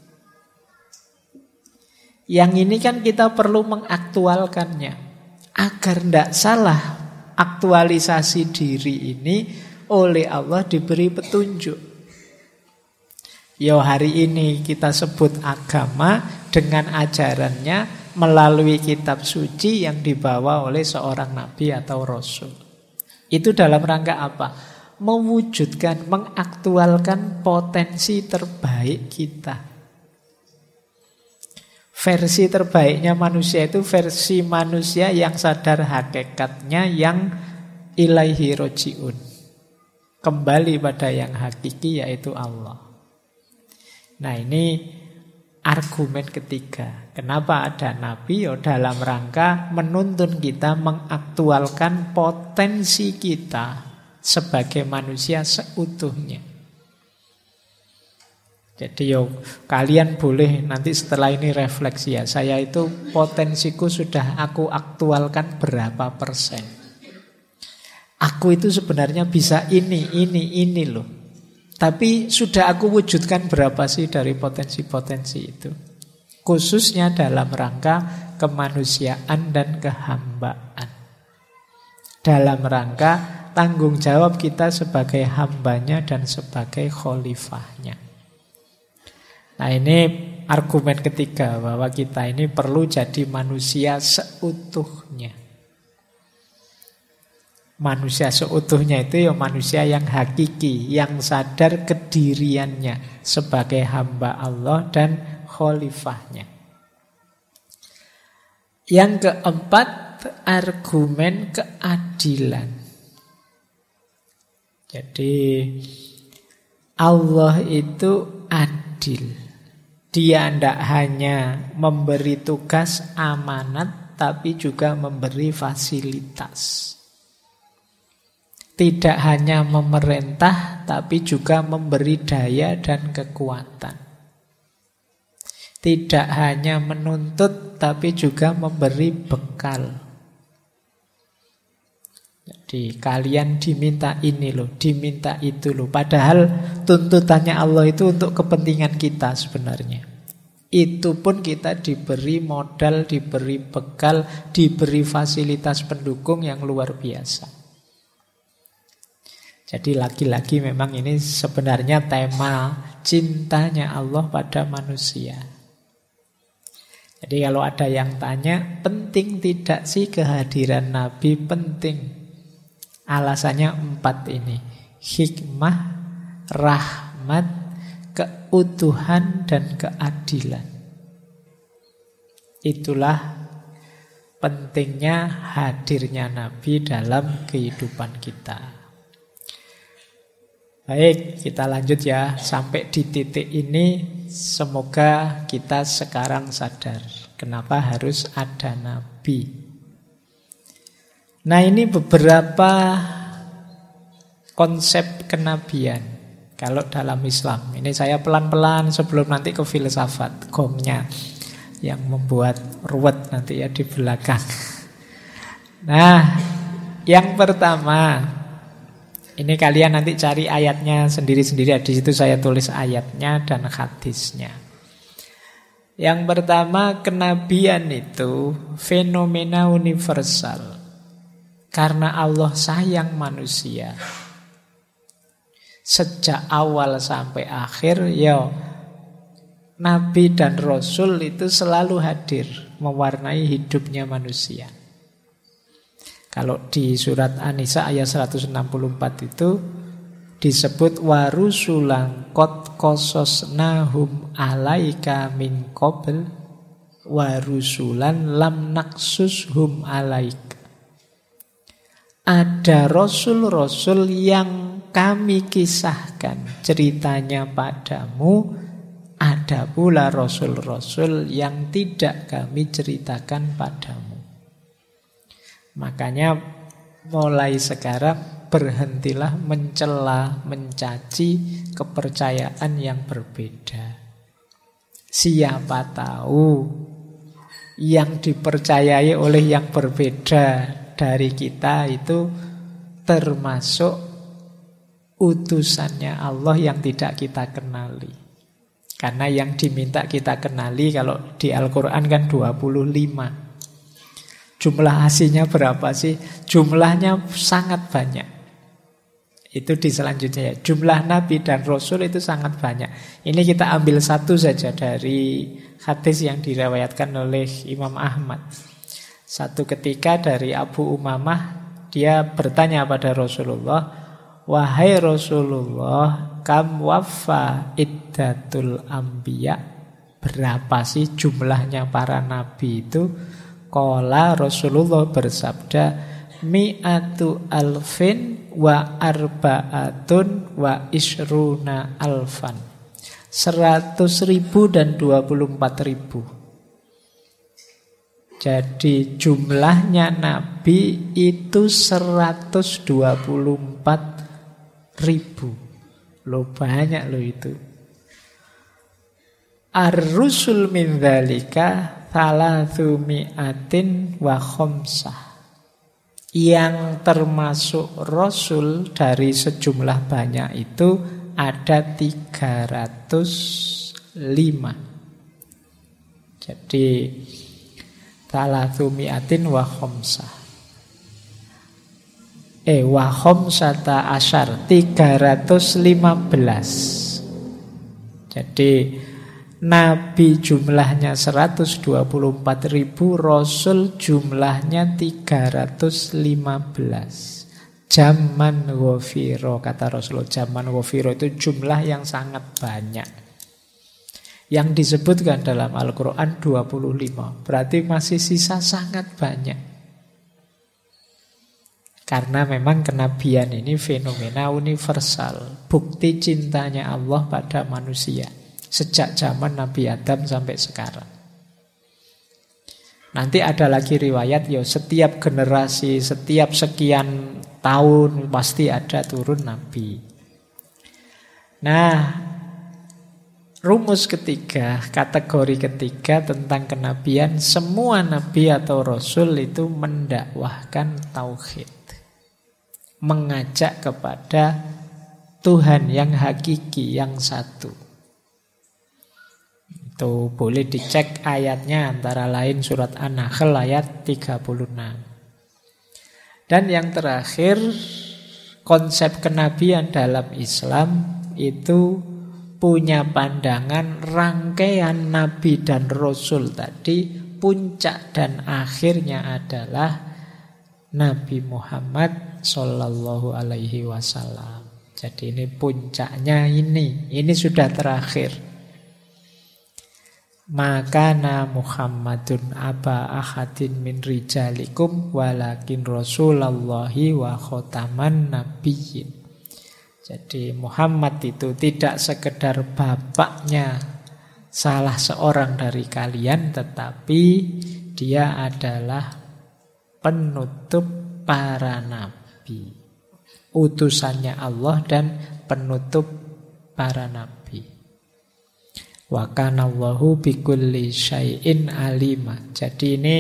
Yang ini kan kita perlu mengaktualkannya. Agar tidak salah, aktualisasi diri ini oleh Allah diberi petunjuk. Yo hari ini kita sebut agama dengan ajarannya melalui kitab suci yang dibawa oleh seorang nabi atau rasul. Itu dalam rangka apa? Mewujudkan, mengaktualkan potensi terbaik kita. Versi terbaiknya manusia itu versi manusia yang sadar hakikatnya, yang ilaihi roji'un, kembali pada yang hakiki yaitu Allah. Nah ini argumen ketiga. Kenapa ada Nabi? Ya dalam rangka menuntun kita mengaktualkan potensi kita sebagai manusia seutuhnya. Jadi kalian boleh nanti setelah ini refleksi ya. Saya itu potensiku sudah aku aktualkan berapa persen. Aku itu sebenarnya bisa ini loh. Tapi sudah aku wujudkan berapa sih dari potensi-potensi itu? Khususnya dalam rangka kemanusiaan dan kehambaan. Dalam rangka tanggung jawab kita sebagai hambanya dan sebagai khalifahnya. Nah ini argumen ketiga, bahwa kita ini perlu jadi manusia seutuhnya. Manusia seutuhnya itu ya manusia yang hakiki, yang sadar kediriannya sebagai hamba Allah dan khalifahnya. Yang keempat, argumen keadilan. Jadi Allah itu adil adil. Dia tidak hanya memberi tugas amanat, tapi juga memberi fasilitas. Tidak hanya memerintah, tapi juga memberi daya dan kekuatan. Tidak hanya menuntut, tapi juga memberi bekal. Jadi kalian diminta ini loh, diminta itu loh. Padahal tuntutannya Allah itu untuk kepentingan kita sebenarnya. Itu pun kita diberi modal, diberi bekal, diberi fasilitas pendukung yang luar biasa. Jadi lagi-lagi memang ini sebenarnya tema cintanya Allah pada manusia. Jadi kalau ada yang tanya, penting tidak sih kehadiran Nabi? Penting. Alasannya 4 ini. Hikmah, rahmat, keutuhan, dan keadilan. Itulah pentingnya hadirnya Nabi dalam kehidupan kita. Baik, kita lanjut ya. Sampai di titik ini semoga kita sekarang sadar kenapa harus ada Nabi. Nah, ini beberapa konsep kenabian kalau dalam Islam. Ini saya pelan-pelan sebelum nanti ke filsafat, gongnya yang membuat ruwet nanti ya di belakang. Nah, yang pertama, ini kalian nanti cari ayatnya sendiri-sendiri. Di situ saya tulis ayatnya dan hadisnya. Yang pertama, kenabian itu fenomena universal. Karena Allah sayang manusia. Sejak awal sampai akhir, ya Nabi dan Rasul itu selalu hadir mewarnai hidupnya manusia. Kalau di surat An-Nisa ayat 164 itu disebut warusulan qad qasasnahum alaika min qabl warusulan lam naqsushum alaik. Ada rasul-rasul yang kami kisahkan ceritanya padamu, ada pula rasul-rasul yang tidak kami ceritakan padamu. Makanya mulai sekarang berhentilah mencela, mencaci kepercayaan yang berbeda. Siapa tahu yang dipercayai oleh yang berbeda dari kita itu termasuk utusannya Allah yang tidak kita kenali. Karena yang diminta kita kenali kalau di Al-Quran kan 25. Jumlah aslinya berapa sih? Jumlahnya sangat banyak. Itu di selanjutnya ya. Jumlah Nabi dan Rasul itu sangat banyak. Ini kita ambil satu saja dari hadis yang diriwayatkan oleh Imam Ahmad. Satu ketika dari Abu Umamah, dia bertanya pada Rasulullah, wahai Rasulullah, kam waffa iddatul anbiya, berapa sih jumlahnya para nabi itu? Qala, Rasulullah bersabda, mi'atu alfin wa arba'atun wa isruna alfan. 100.000 dan 24.000. Jadi jumlahnya nabi itu 124.000. Loh, banyak loh itu. Ar-rusul min dzalika thalathu mi'atin wa khamsah. Yang termasuk rasul dari sejumlah banyak itu ada 305. Jadi thalathu mi'atin wa khamsah. Wa khamsata asyar, 315. Jadi Nabi jumlahnya 124.000, Rasul jumlahnya 315. Zaman ghafiro, kata Rasulullah, zaman ghafiro itu jumlah yang sangat banyak. Yang disebutkan dalam Al-Quran 25, berarti masih sisa sangat banyak. Karena memang kenabian ini fenomena universal, bukti cintanya Allah pada manusia. sejak zaman Nabi Adam sampai sekarang. Nanti ada lagi riwayat, ya setiap generasi, setiap sekian tahun pasti ada turun Nabi. Nah, rumus ketiga, kategori ketiga tentang kenabian, semua nabi atau rasul itu mendakwahkan tauhid. Mengajak kepada Tuhan yang hakiki, yang satu. Itu boleh dicek ayatnya, antara lain surat An-Nahl ayat 36. Dan yang terakhir, konsep kenabian dalam Islam itu punya pandangan rangkaian nabi dan rasul tadi, puncak dan akhirnya adalah Nabi Muhammad Sallallahu Alaihi Wasallam. Jadi ini puncaknya, ini sudah terakhir. Makana Muhammadun aba ahadin min rijalikum walakin rasulallahi wa khotaman nabiyyin. Jadi Muhammad itu tidak sekedar bapaknya salah seorang dari kalian, tetapi dia adalah penutup para nabi, utusannya Allah dan penutup para nabi. Wa kana Allahu bikulli syai'in alima. Jadi ini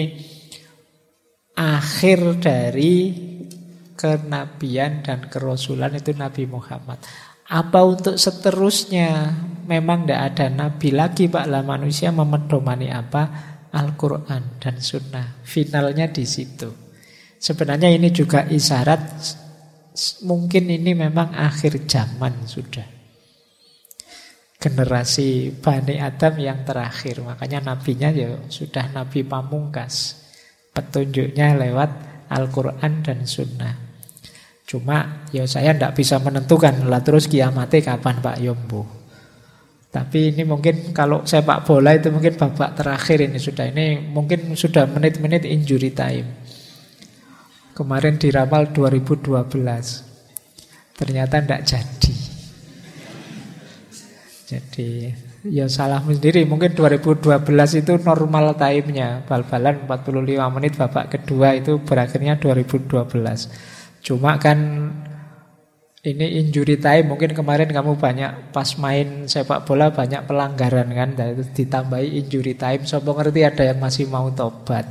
akhir dari kenabian dan kerasulan itu Nabi Muhammad. Apa untuk seterusnya? Memang tidak ada nabi lagi, Pak. Lah manusia memedomani apa? Al-Quran dan Sunnah. Finalnya di situ. Sebenarnya ini juga isyarat mungkin ini memang akhir zaman sudah. Generasi Bani Adam yang terakhir. Makanya nabinya ya sudah nabi pamungkas. Petunjuknya lewat Al-Quran dan Sunnah. Cuma ya saya tidak bisa menentukan lah terus kiamatnya kapan Pak Yombo. Tapi ini mungkin kalau sepak bola itu mungkin babak terakhir ini sudah. Ini mungkin sudah menit-menit injury time. Kemarin diramal 2012. Ternyata tidak jadi. Jadi ya salah sendiri. Mungkin 2012 itu normal time-nya. Bal-balan 45 menit babak kedua itu berakhirnya 2012. Cuma kan ini injury time. Mungkin kemarin kamu banyak pas main sepak bola banyak pelanggaran kan. Dan itu ditambahi injury time. Sopo ngerti ada yang masih mau tobat.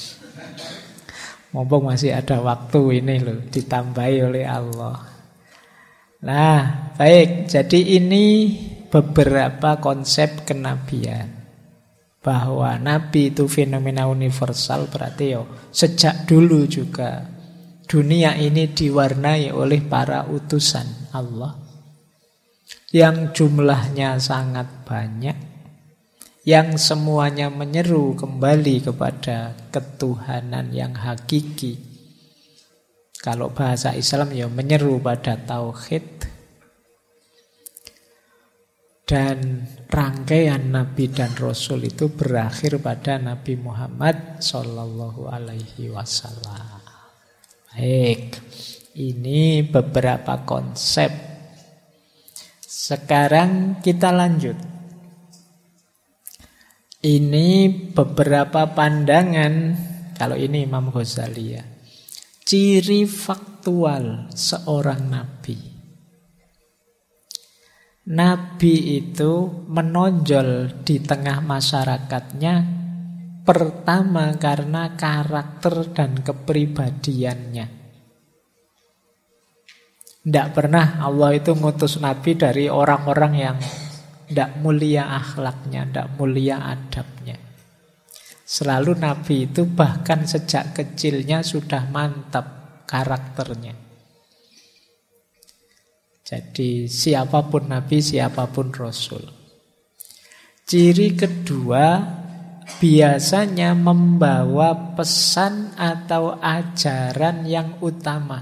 Mumpung masih ada waktu ini loh, ditambahi oleh Allah. Nah, baik. Jadi ini beberapa konsep kenabian. Bahwa nabi itu fenomena universal, berarti sejak dulu juga dunia ini diwarnai oleh para utusan Allah yang jumlahnya sangat banyak, yang semuanya menyeru kembali kepada ketuhanan yang hakiki. Kalau bahasa Islam menyeru pada tauhid. Dan rangkaian Nabi dan Rasul itu berakhir pada Nabi Muhammad Sallallahu Alaihi Wasallam. Baik, ini beberapa konsep. Sekarang kita lanjut. Ini beberapa pandangan. Kalau ini Imam Ghazali ya. Ciri faktual seorang Nabi. Nabi itu menonjol di tengah masyarakatnya pertama karena karakter dan kepribadiannya. Tidak pernah Allah itu ngutus Nabi dari orang-orang yang tidak mulia akhlaknya, tidak mulia adabnya. Selalu Nabi itu bahkan sejak kecilnya sudah mantap karakternya. Jadi siapapun Nabi, siapapun Rasul. Ciri kedua, biasanya membawa pesan atau ajaran yang utama.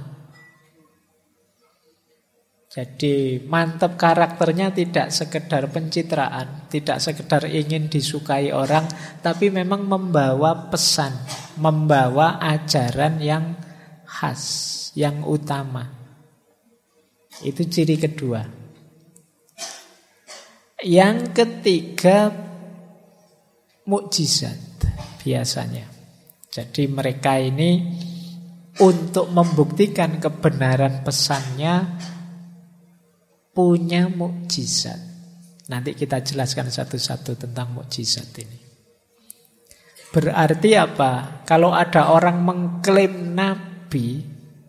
Jadi mantap karakternya tidak sekedar pencitraan, tidak sekedar ingin disukai orang, tapi memang membawa pesan, membawa ajaran yang khas, yang utama. Itu ciri kedua. Yang ketiga, mukjizat biasanya. Jadi mereka ini untuk membuktikan kebenaran pesannya punya mukjizat. Nanti kita jelaskan satu-satu tentang mukjizat ini. Berarti apa? Kalau ada orang mengklaim nabi,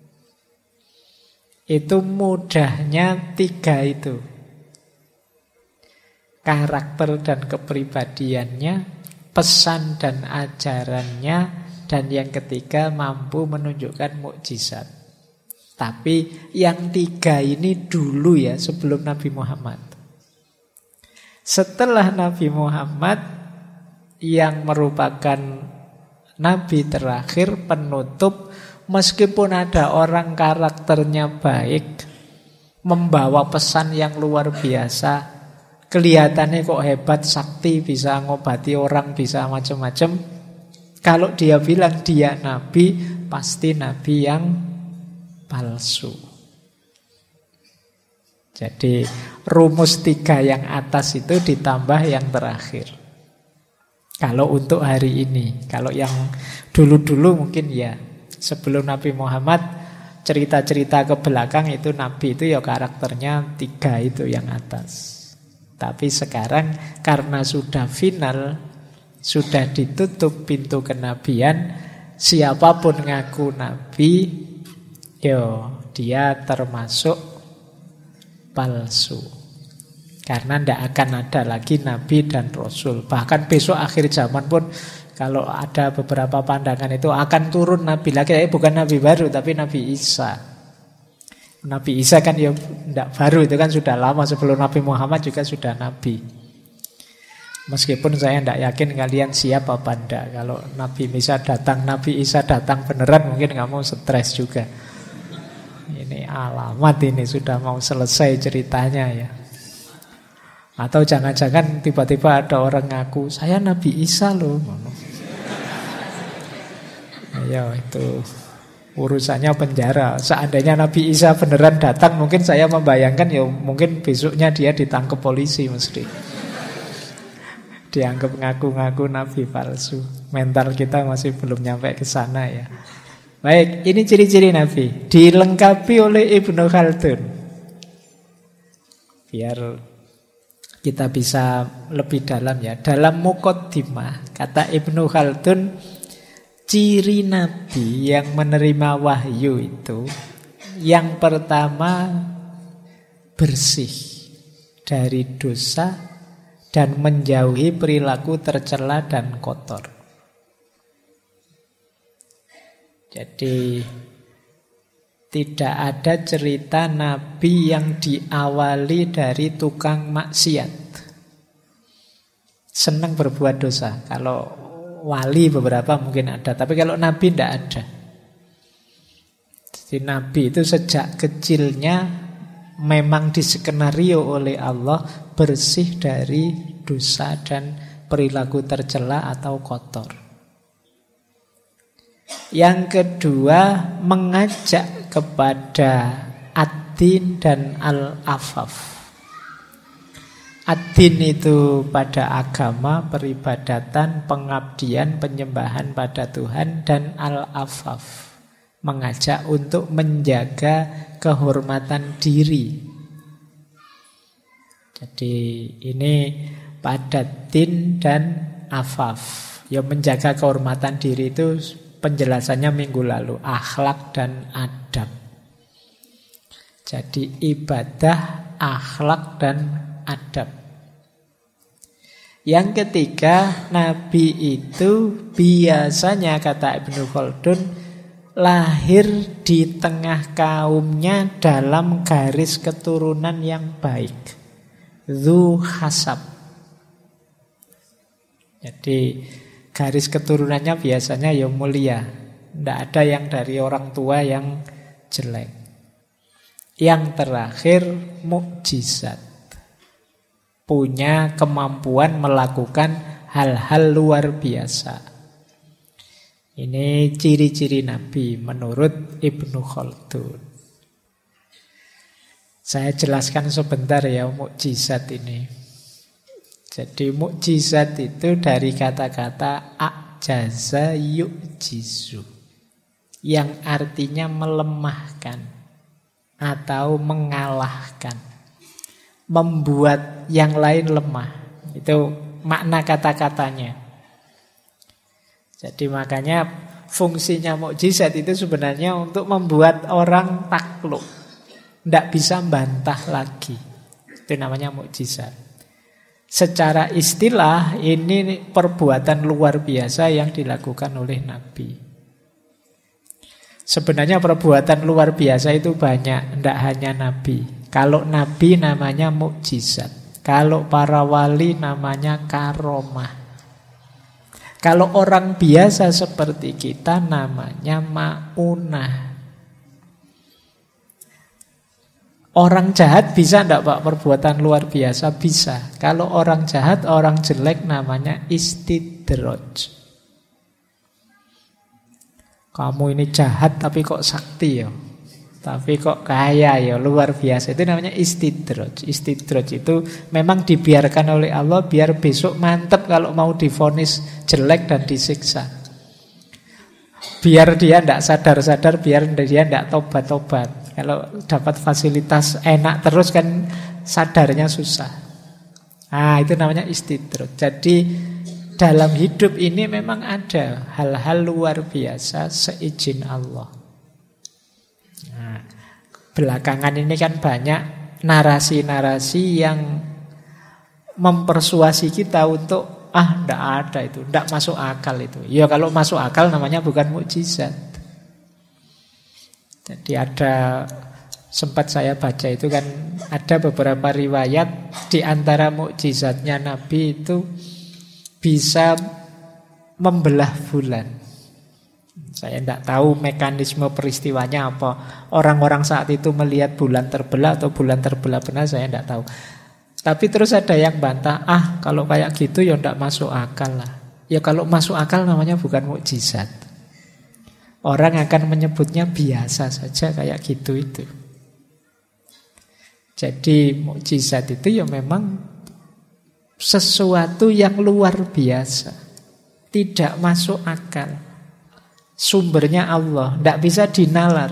itu mudahnya tiga itu. Karakter dan kepribadiannya, pesan dan ajarannya, dan yang ketiga mampu menunjukkan mukjizat. Tapi yang tiga ini dulu ya, sebelum Nabi Muhammad. Setelah Nabi Muhammad, yang merupakan nabi terakhir, penutup, meskipun ada orang karakternya baik, membawa pesan yang luar biasa, kelihatannya kok hebat, sakti, bisa ngobati orang, bisa macam-macam. Kalau dia bilang dia nabi, pasti nabi yang palsu. Jadi rumus tiga yang atas itu ditambah yang terakhir. Kalau untuk hari ini. Kalau yang dulu-dulu mungkin ya, sebelum Nabi Muhammad, cerita-cerita ke belakang itu nabi itu ya karakternya tiga itu yang atas. Tapi sekarang karena sudah final, sudah ditutup pintu kenabian, siapapun ngaku nabi, yo dia termasuk palsu. Karena tidak akan ada lagi nabi dan rasul. Bahkan besok akhir zaman pun, kalau ada beberapa pandangan itu akan turun nabi lagi, bukan nabi baru tapi Nabi Isa. Nabi Isa kan ya tidak baru, itu kan sudah lama, sebelum Nabi Muhammad juga sudah nabi. Meskipun saya tidak yakin kalian siap apa tidak. Kalau Nabi Isa datang beneran, mungkin kamu stres juga. Ini alamat, ini sudah mau selesai ceritanya ya. Atau jangan-jangan tiba-tiba ada orang ngaku, saya Nabi Isa loh. Ayo, itu urusannya penjara. Seandainya Nabi Isa beneran datang, mungkin saya membayangkan ya mungkin besoknya dia ditangkap polisi mesti. Dianggap ngaku-ngaku nabi palsu. Mental kita masih belum nyampe ke sana ya. Baik, ini ciri-ciri nabi. Dilengkapi oleh Ibnu Khaldun. Biar kita bisa lebih dalam ya. Dalam Muqaddimah, kata Ibnu Khaldun, ciri nabi yang menerima wahyu itu, yang pertama bersih dari dosa dan menjauhi perilaku tercela dan kotor. Jadi tidak ada cerita nabi yang diawali dari tukang maksiat, senang berbuat dosa. Kalau wali beberapa mungkin ada, tapi kalau nabi tidak ada. Jadi nabi itu sejak kecilnya memang diskenario oleh Allah bersih dari dosa dan perilaku tercela atau kotor. Yang kedua, mengajak kepada ad-din dan al-afaf. Ad-din itu pada agama, peribadatan, pengabdian, penyembahan pada Tuhan, dan al-afaf, mengajak untuk menjaga kehormatan diri. Jadi ini pada din dan afaf. Ya, menjaga kehormatan diri itu penjelasannya minggu lalu, akhlak dan adab. Jadi ibadah, akhlak dan adab. Yang ketiga, nabi itu biasanya, kata Ibnu Khaldun, lahir di tengah kaumnya dalam garis keturunan yang baik, dzu hasab. Jadi garis keturunannya biasanya yang mulia, tidak ada yang dari orang tua yang jelek. Yang terakhir, mukjizat, punya kemampuan melakukan hal-hal luar biasa. Ini ciri-ciri nabi menurut Ibnu Khaldun. Saya jelaskan sebentar ya mukjizat ini. Jadi mukjizat itu dari kata-kata ajaza yu'jizu, yang artinya melemahkan atau mengalahkan, membuat yang lain lemah. Itu makna kata-katanya. Jadi makanya fungsinya mukjizat itu sebenarnya untuk membuat orang takluk, tidak bisa bantah lagi. Itu namanya mukjizat. Secara istilah ini perbuatan luar biasa yang dilakukan oleh Nabi. Sebenarnya perbuatan luar biasa itu banyak, tidak hanya Nabi. Kalau Nabi namanya mukjizat, kalau para wali namanya karomah. Kalau orang biasa seperti kita namanya maunah. Orang jahat bisa enggak Pak perbuatan luar biasa? Bisa. Kalau orang jahat, orang jelek namanya istidraj. Kamu ini jahat tapi kok sakti ya. Tapi kok kaya ya, luar biasa. Itu namanya istidraj. Istidraj itu memang dibiarkan oleh Allah biar besok mantep kalau mau divonis jelek dan disiksa. Biar dia tidak sadar-sadar, biar dia tidak tobat-tobat. Kalau dapat fasilitas enak terus kan sadarnya susah. Nah, itu namanya istidraj. Jadi dalam hidup ini memang ada hal-hal luar biasa seizin Allah. Nah, belakangan ini kan banyak narasi-narasi yang mempersuasi kita untuk tidak ada itu, tidak masuk akal itu. Ya kalau masuk akal namanya bukan mukjizat. Jadi sempat saya baca itu kan ada beberapa riwayat di antara mukjizatnya Nabi itu bisa membelah bulan. Saya tidak tahu mekanisme peristiwanya apa. Orang-orang saat itu melihat bulan terbelah atau bulan terbelah benar, saya tidak tahu. Tapi terus ada yang bantah, kalau kayak gitu ya tidak masuk akal lah. Ya kalau masuk akal namanya bukan mukjizat. Orang akan menyebutnya biasa saja kayak gitu itu. Jadi mukjizat itu ya memang sesuatu yang luar biasa, tidak masuk akal. Sumbernya Allah, tidak bisa dinalar.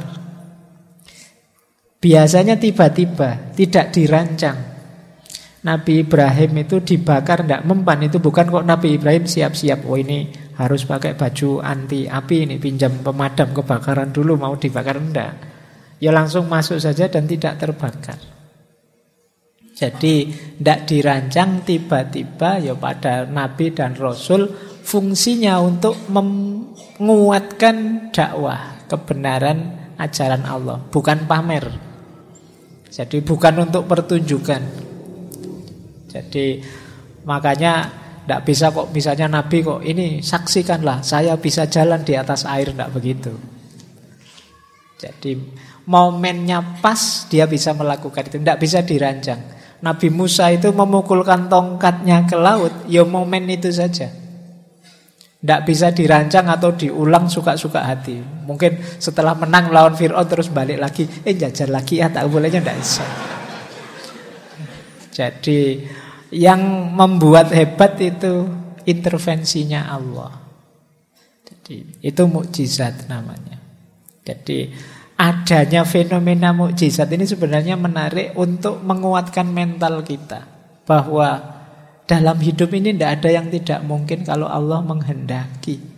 Biasanya tiba-tiba, tidak dirancang. Nabi Ibrahim itu dibakar tidak mempan. Itu bukan kok Nabi Ibrahim siap-siap, oh ini harus pakai baju anti api, ini pinjam pemadam kebakaran dulu mau dibakar, enggak. Ya langsung masuk saja dan tidak terbakar. Jadi tidak dirancang, tiba-tiba ya pada Nabi dan Rasul fungsinya untuk menguatkan dakwah kebenaran ajaran Allah, bukan pamer. Jadi bukan untuk pertunjukan. Jadi makanya tidak bisa kok misalnya Nabi kok ini saksikanlah saya bisa jalan di atas air, tidak begitu. Jadi momennya pas dia bisa melakukan itu, tidak bisa dirancang. Nabi Musa itu memukulkan tongkatnya ke laut, ya momen itu saja. Tidak bisa dirancang atau diulang suka-suka hati. Mungkin setelah menang lawan Fir'aun terus balik lagi, jajar lagi ya, tak bolehnya tidak bisa. Jadi yang membuat hebat itu intervensinya Allah. Jadi itu mukjizat namanya. Jadi adanya fenomena mukjizat ini sebenarnya menarik untuk menguatkan mental kita bahwa dalam hidup ini tidak ada yang tidak mungkin kalau Allah menghendaki.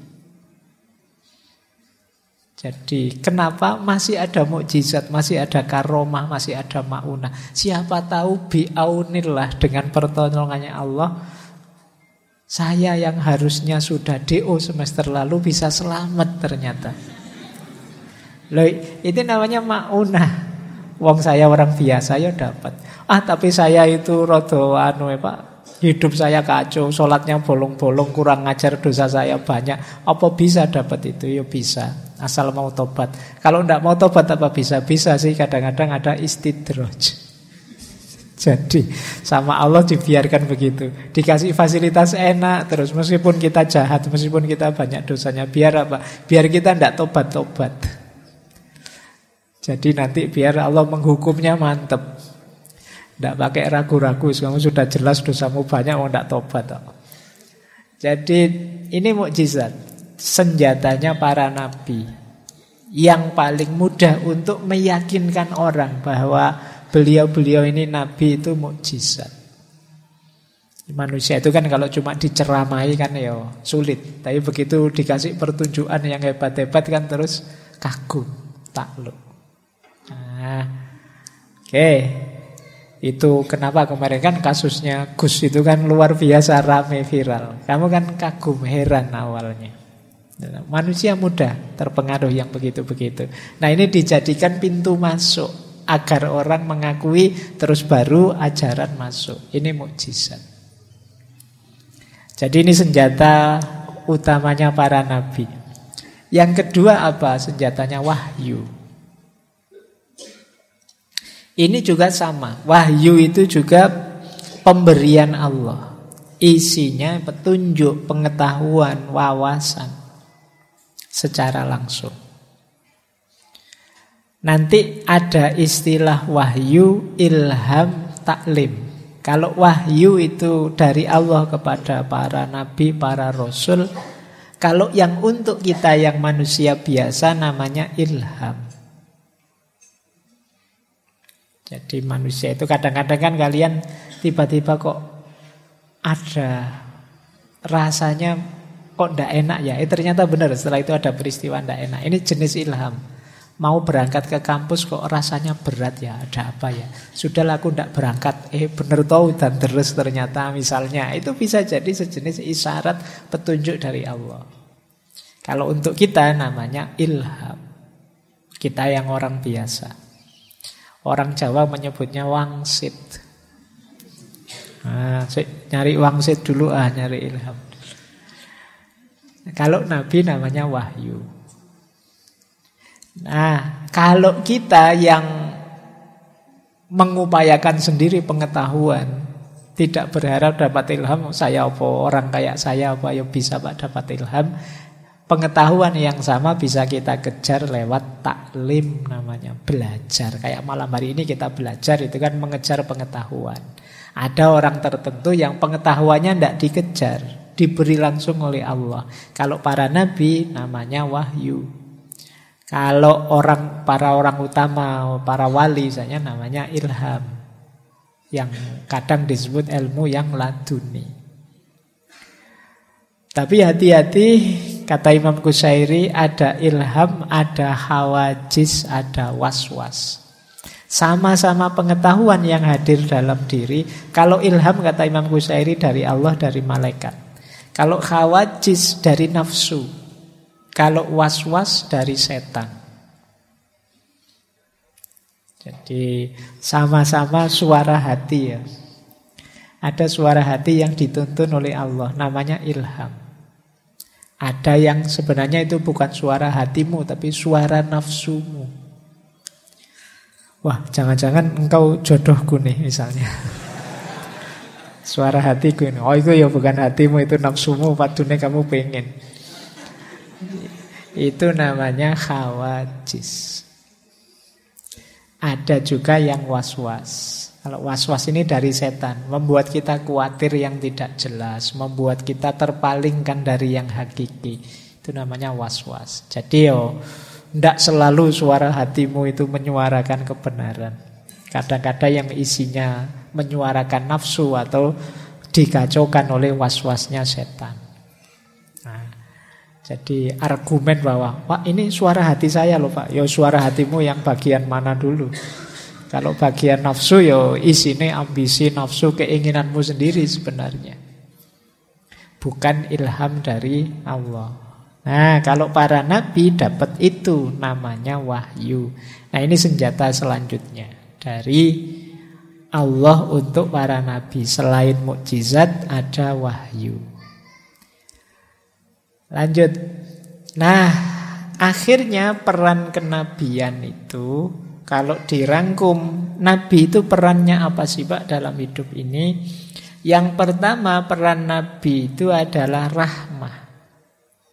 Jadi kenapa masih ada mukjizat, masih ada karomah, masih ada maunah? Siapa tahu biaunillah, dengan pertolongannya Allah, saya yang harusnya sudah DO semester lalu bisa selamat ternyata. Loh, itu namanya maunah. Wong saya orang biasa ya dapat. Tapi saya itu rodo Pak. Hidup saya kacau, sholatnya bolong-bolong, kurang ngajar, dosa saya banyak. Apa bisa dapat itu? Ya bisa, asal mau tobat. Kalau tidak mau tobat apa bisa? Bisa sih, kadang-kadang ada istidraj. Jadi sama Allah dibiarkan begitu. Dikasih fasilitas enak terus, meskipun kita jahat, meskipun kita banyak dosanya. Biar apa? Biar kita tidak tobat-tobat. Jadi nanti biar Allah menghukumnya mantep. Tidak pakai ragu-ragu, kamu sudah jelas dosamu banyak, mau tidak tobat. Jadi ini mukjizat, senjatanya para nabi, yang paling mudah untuk meyakinkan orang bahwa beliau-beliau ini nabi itu mukjizat. Manusia itu kan kalau cuma diceramai kan ya sulit, tapi begitu dikasih pertunjukan yang hebat-hebat kan terus kagum, takluk. Nah, oke. Itu kenapa kemarin kan kasusnya Gus itu kan luar biasa rame viral. Kamu kan kagum, heran awalnya. Manusia mudah terpengaruh yang begitu-begitu. Nah ini dijadikan pintu masuk agar orang mengakui, terus baru ajaran masuk. Ini mukjizat. Jadi ini senjata utamanya para nabi. Yang kedua apa? Senjatanya wahyu. Ini juga sama. Wahyu itu juga pemberian Allah. Isinya petunjuk, pengetahuan, wawasan secara langsung. Nanti ada istilah wahyu, ilham, taklim. Kalau wahyu itu dari Allah kepada para nabi, para rasul. Kalau yang untuk kita yang manusia biasa namanya ilham. Jadi manusia itu kadang-kadang kan kalian tiba-tiba kok ada rasanya kok ndak enak ya. Ternyata benar setelah itu ada peristiwa ndak enak. Ini jenis ilham. Mau berangkat ke kampus kok rasanya berat ya. Ada apa ya? Sudahlah aku ndak berangkat. Bener tahu dan terus ternyata misalnya. Itu bisa jadi sejenis isyarat petunjuk dari Allah. Kalau untuk kita namanya ilham. Kita yang orang biasa. Orang Jawa menyebutnya wangsit. Nyari wangsit dulu, nyari ilham. Kalau Nabi namanya wahyu. Nah, kalau kita yang mengupayakan sendiri pengetahuan, tidak berharap dapat ilham, saya apa, orang kayak saya apa, ya bisa Pak dapat ilham. Pengetahuan yang sama bisa kita kejar lewat taklim namanya, belajar. Kayak malam hari ini kita belajar itu kan mengejar pengetahuan. Ada orang tertentu yang pengetahuannya tidak dikejar, diberi langsung oleh Allah. Kalau para nabi namanya wahyu. Kalau para orang utama, para wali misalnya namanya ilham. Yang kadang disebut ilmu yang laduni. Tapi hati-hati, kata Imam Qusairi, ada ilham, ada hawajis, ada waswas. Sama-sama pengetahuan yang hadir dalam diri. Kalau ilham, kata Imam Qusairi, dari Allah, dari malaikat. Kalau hawajis, dari nafsu. Kalau waswas, dari setan. Jadi sama-sama suara hati ya. Ada suara hati yang dituntun oleh Allah, namanya ilham. Ada yang sebenarnya itu bukan suara hatimu, tapi suara nafsumu. Wah, jangan-jangan engkau jodohku nih misalnya. Suara hatiku ini. Oh, itu ya bukan hatimu, itu nafsumu, padune kamu pengen. Itu namanya khawajis. Ada juga yang was-was. Kalau was-was ini dari setan, membuat kita khawatir yang tidak jelas, membuat kita terpalingkan dari yang hakiki. Itu namanya was-was. Jadi tidak selalu suara hatimu itu menyuarakan kebenaran. Kadang-kadang yang isinya menyuarakan nafsu atau dikacaukan oleh was-wasnya setan. Nah, jadi argumen bahwa, Pak ini suara hati saya loh Pak. Ya suara hatimu yang bagian mana dulu? Kalau bagian nafsu ya isinya ambisi, nafsu, keinginanmu sendiri sebenarnya. Bukan ilham dari Allah. Nah, kalau para nabi dapat itu namanya wahyu. Nah, ini senjata selanjutnya dari Allah untuk para nabi. Selain mukjizat ada wahyu. Lanjut. Nah, akhirnya peran kenabian itu kalau dirangkum, nabi itu perannya apa sih Pak dalam hidup ini? Yang pertama, peran nabi itu adalah rahmah.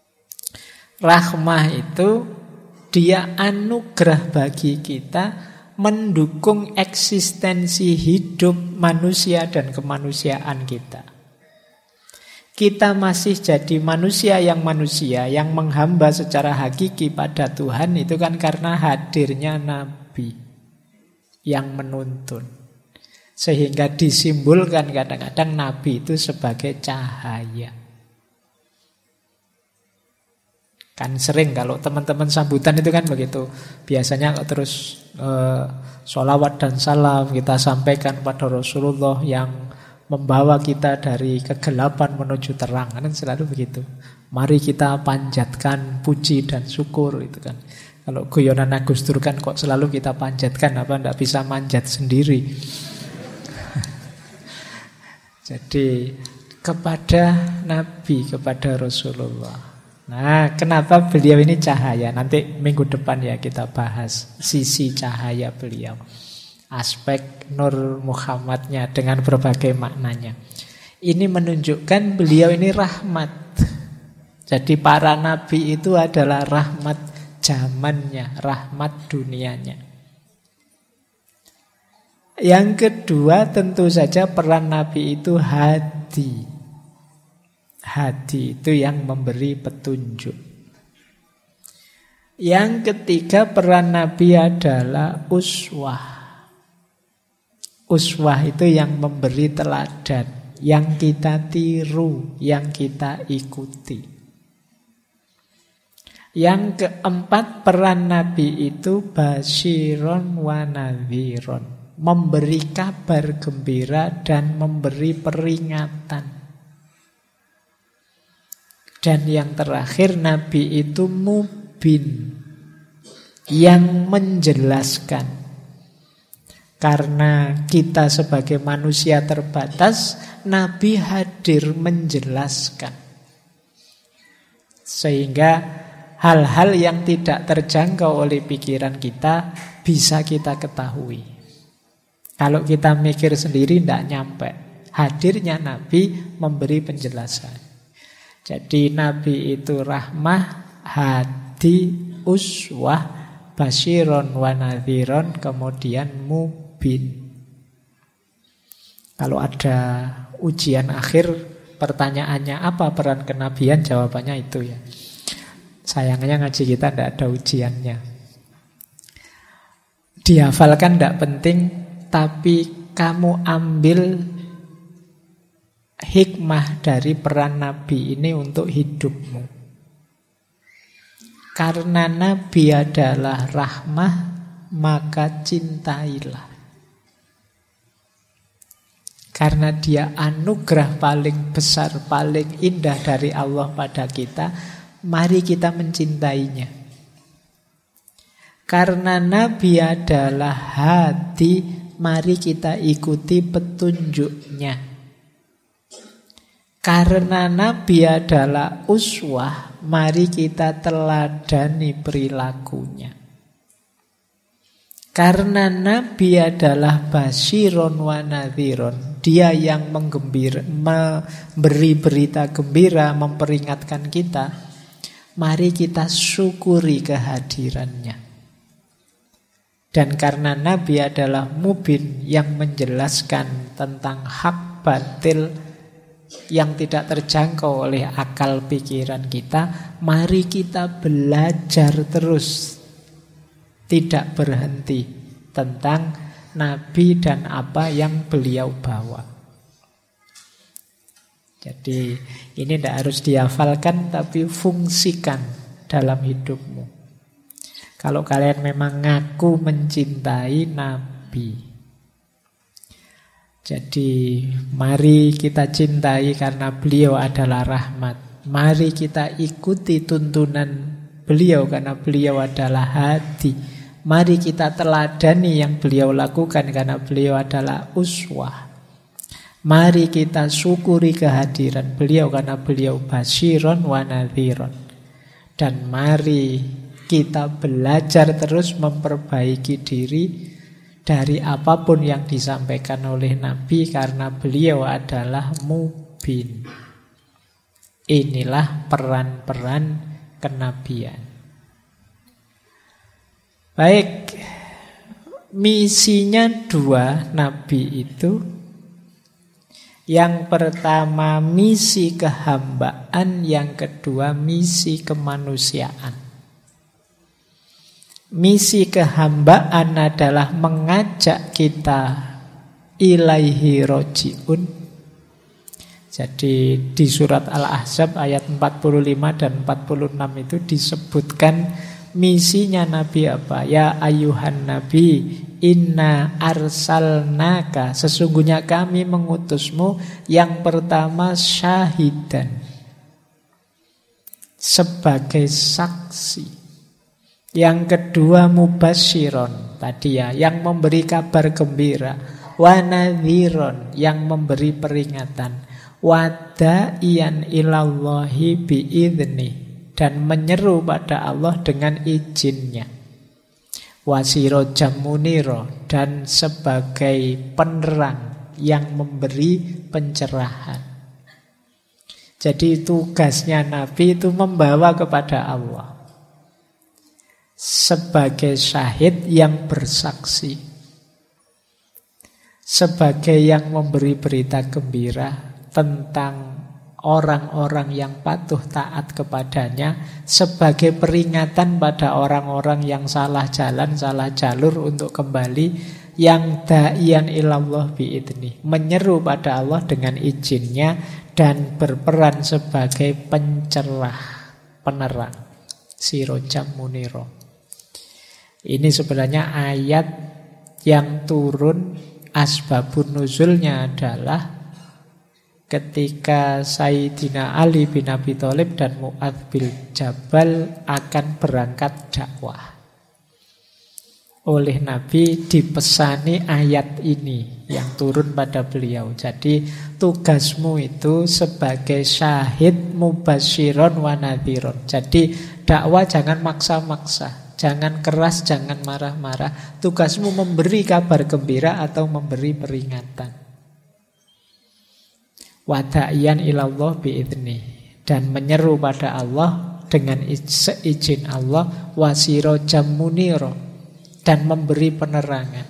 Rahmah itu dia anugerah bagi kita mendukung eksistensi hidup manusia dan kemanusiaan kita. Kita masih jadi manusia yang menghamba secara hakiki pada Tuhan itu kan karena hadirnya Nabi yang menuntun. Sehingga disimbolkan kadang-kadang Nabi itu sebagai cahaya. Kan sering kalau teman-teman sambutan itu kan begitu. Biasanya terus sholawat dan salam kita sampaikan pada Rasulullah yang membawa kita dari kegelapan menuju terang. Kan selalu begitu. Mari kita panjatkan puji dan syukur itu kan. Kalau guyonan Agus Dur kan kok selalu kita panjatkan, apa tidak bisa manjat sendiri. Jadi kepada Nabi, kepada Rasulullah. Nah, kenapa beliau ini cahaya? Nanti minggu depan ya kita bahas sisi cahaya beliau. Aspek Nur Muhammadnya dengan berbagai maknanya. Ini menunjukkan beliau ini rahmat. Jadi para nabi itu adalah rahmat zamannya, rahmat dunianya. Yang kedua tentu saja peran nabi itu hadi. Hadi itu yang memberi petunjuk. Yang ketiga peran nabi adalah uswah. Uswah itu yang memberi teladan, yang kita tiru, yang kita ikuti. Yang keempat peran nabi itu basyiron wa nadhiron, memberi kabar gembira dan memberi peringatan. Dan yang terakhir nabi itu mubin, yang menjelaskan. Karena kita sebagai manusia terbatas, nabi hadir menjelaskan. Sehingga hal-hal yang tidak terjangkau oleh pikiran kita bisa kita ketahui. Kalau kita mikir sendiri tidak nyampe. Hadirnya nabi memberi penjelasan. Jadi nabi itu rahmah, hadi, uswah, basyiron wa nadhiron, kemudian mubin. Kalau ada ujian akhir, pertanyaannya apa peran kenabian? Jawabannya itu ya. Sayangnya ngaji kita tidak ada ujiannya. Dihafalkan tidak penting, tapi kamu ambil hikmah dari peran nabi ini untuk hidupmu. Karena nabi adalah rahmah, maka cintailah. Karena dia anugerah paling besar, paling indah dari Allah pada kita, mari kita mencintainya. Karena nabi adalah hati, mari kita ikuti petunjuknya. Karena nabi adalah uswah, mari kita teladani perilakunya. Karena nabi adalah basyiron wa nadhiron, dia yang memberi berita gembira, memperingatkan kita, mari kita syukuri kehadirannya. Dan karena nabi adalah mubin, yang menjelaskan tentang hak batil yang tidak terjangkau oleh akal pikiran kita, mari kita belajar terus, tidak berhenti tentang nabi dan apa yang beliau bawa. Jadi ini tidak harus dihafalkan, tapi fungsikan dalam hidupmu. Kalau kalian memang ngaku mencintai nabi, jadi mari kita cintai karena beliau adalah rahmat. Mari kita ikuti tuntunan beliau karena beliau adalah hadi. Mari kita teladani yang beliau lakukan karena beliau adalah uswah. Mari kita syukuri kehadiran beliau karena beliau basyiron wa nadhiron. Dan mari kita belajar terus memperbaiki diri dari apapun yang disampaikan oleh Nabi karena beliau adalah mubin. Inilah peran-peran kenabian. Baik, misinya dua nabi itu. Yang pertama misi kehambaan, yang kedua misi kemanusiaan. Misi kehambaan adalah mengajak kita ilaihi roji'un. Jadi di surat Al-Ahzab ayat 45 dan 46 itu disebutkan misinya Nabi apa? Ya ayuhan Nabi, inna arsalnaka, sesungguhnya kami mengutusmu yang pertama syahidan, sebagai saksi. Yang kedua mubasyiron, tadi ya, yang memberi kabar gembira. Wa nadhiron, yang memberi peringatan. Wada'iyan ilallahi bi'idhni, dan menyeru pada Allah dengan izinnya. Wasirojam muniro, dan sebagai penerang yang memberi pencerahan. Jadi tugasnya Nabi itu membawa kepada Allah. Sebagai syahid yang bersaksi, sebagai yang memberi berita gembira tentang orang-orang yang patuh taat kepadanya, sebagai peringatan pada orang-orang yang salah jalan, salah jalur untuk kembali, yang da'iyan ilallah bi'idni, menyeru pada Allah dengan izinnya, dan berperan sebagai pencerah, penerang, sirojam muniro. Ini sebenarnya ayat yang turun, asbabun nuzulnya adalah ketika Sayyidina Ali bin Abi Thalib dan Mu'adz bin Jabal akan berangkat dakwah. Oleh Nabi dipesani ayat ini yang turun pada beliau. Jadi tugasmu itu sebagai syahid mubasyiron wa nadhiron. Jadi dakwah jangan maksa-maksa, jangan keras, jangan marah-marah. Tugasmu memberi kabar gembira atau memberi peringatan. Wada'iyan ilallah bi'idni, dan menyeru pada Allah dengan seizin Allah. Wasirojam muniro, dan memberi penerangan.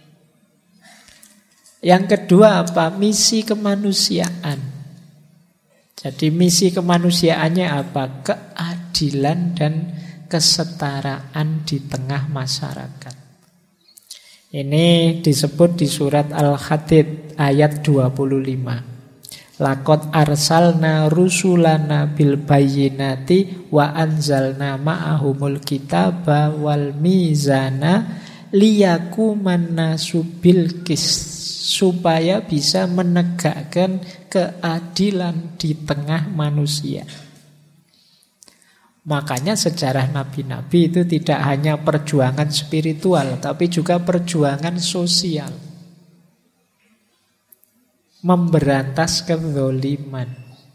Yang kedua apa? Misi kemanusiaan. Jadi misi kemanusiaannya apa? Keadilan dan kesetaraan di tengah masyarakat. Ini disebut di surat Al-Hadid ayat 25. Laqad arsalna rusulana bil bayyinati wa anzalna ma'ahumul kitaba wal mizana liyakuman nasu bil qist, supaya bisa menegakkan keadilan di tengah manusia. Makanya sejarah nabi-nabi itu tidak hanya perjuangan spiritual, tapi juga perjuangan sosial. Memberantas kezaliman.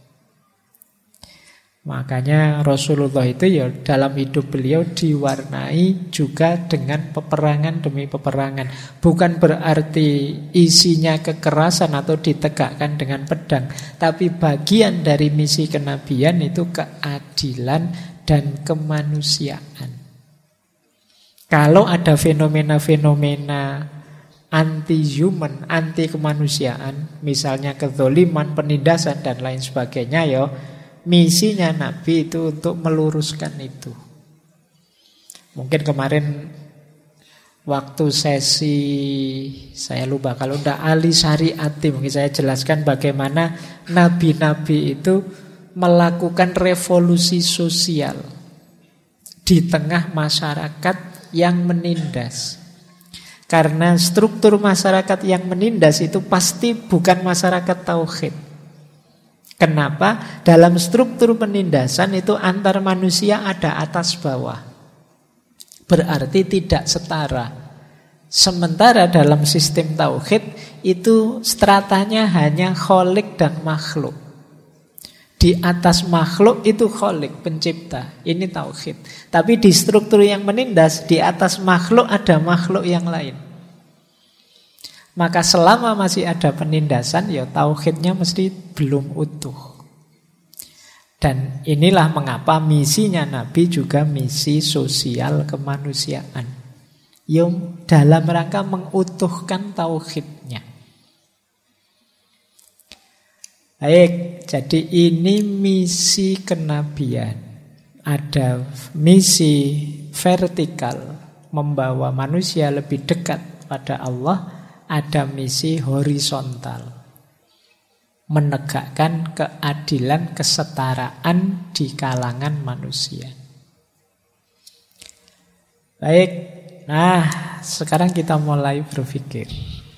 Makanya Rasulullah itu ya dalam hidup beliau diwarnai juga dengan peperangan demi peperangan. Bukan berarti isinya kekerasan atau ditegakkan dengan pedang, tapi bagian dari misi kenabian itu keadilan dan kemanusiaan. Kalau ada fenomena-fenomena anti-human, anti kemanusiaan, misalnya kezaliman, penindasan dan lain sebagainya, ya misinya Nabi itu untuk meluruskan itu. Mungkin kemarin waktu sesi, saya lupa, kalau tidak Ali Syariati, mungkin saya jelaskan bagaimana nabi-nabi itu melakukan revolusi sosial di tengah masyarakat yang menindas. Karena struktur masyarakat yang menindas itu pasti bukan masyarakat tauhid. Kenapa? Dalam struktur penindasan itu antar manusia ada atas bawah. Berarti tidak setara. Sementara dalam sistem tauhid itu stratanya hanya kholik dan makhluk. Di atas makhluk itu kholik, pencipta. Ini tauhid. Tapi di struktur yang menindas, di atas makhluk ada makhluk yang lain. Maka selama masih ada penindasan, ya tauhidnya mesti belum utuh. Dan inilah mengapa misinya Nabi juga misi sosial kemanusiaan. Yang dalam rangka mengutuhkan tauhidnya. Baik, jadi ini misi kenabian. Ada misi vertikal, membawa manusia lebih dekat pada Allah. Ada misi horizontal, menegakkan keadilan, kesetaraan di kalangan manusia. Baik, nah sekarang kita mulai berpikir.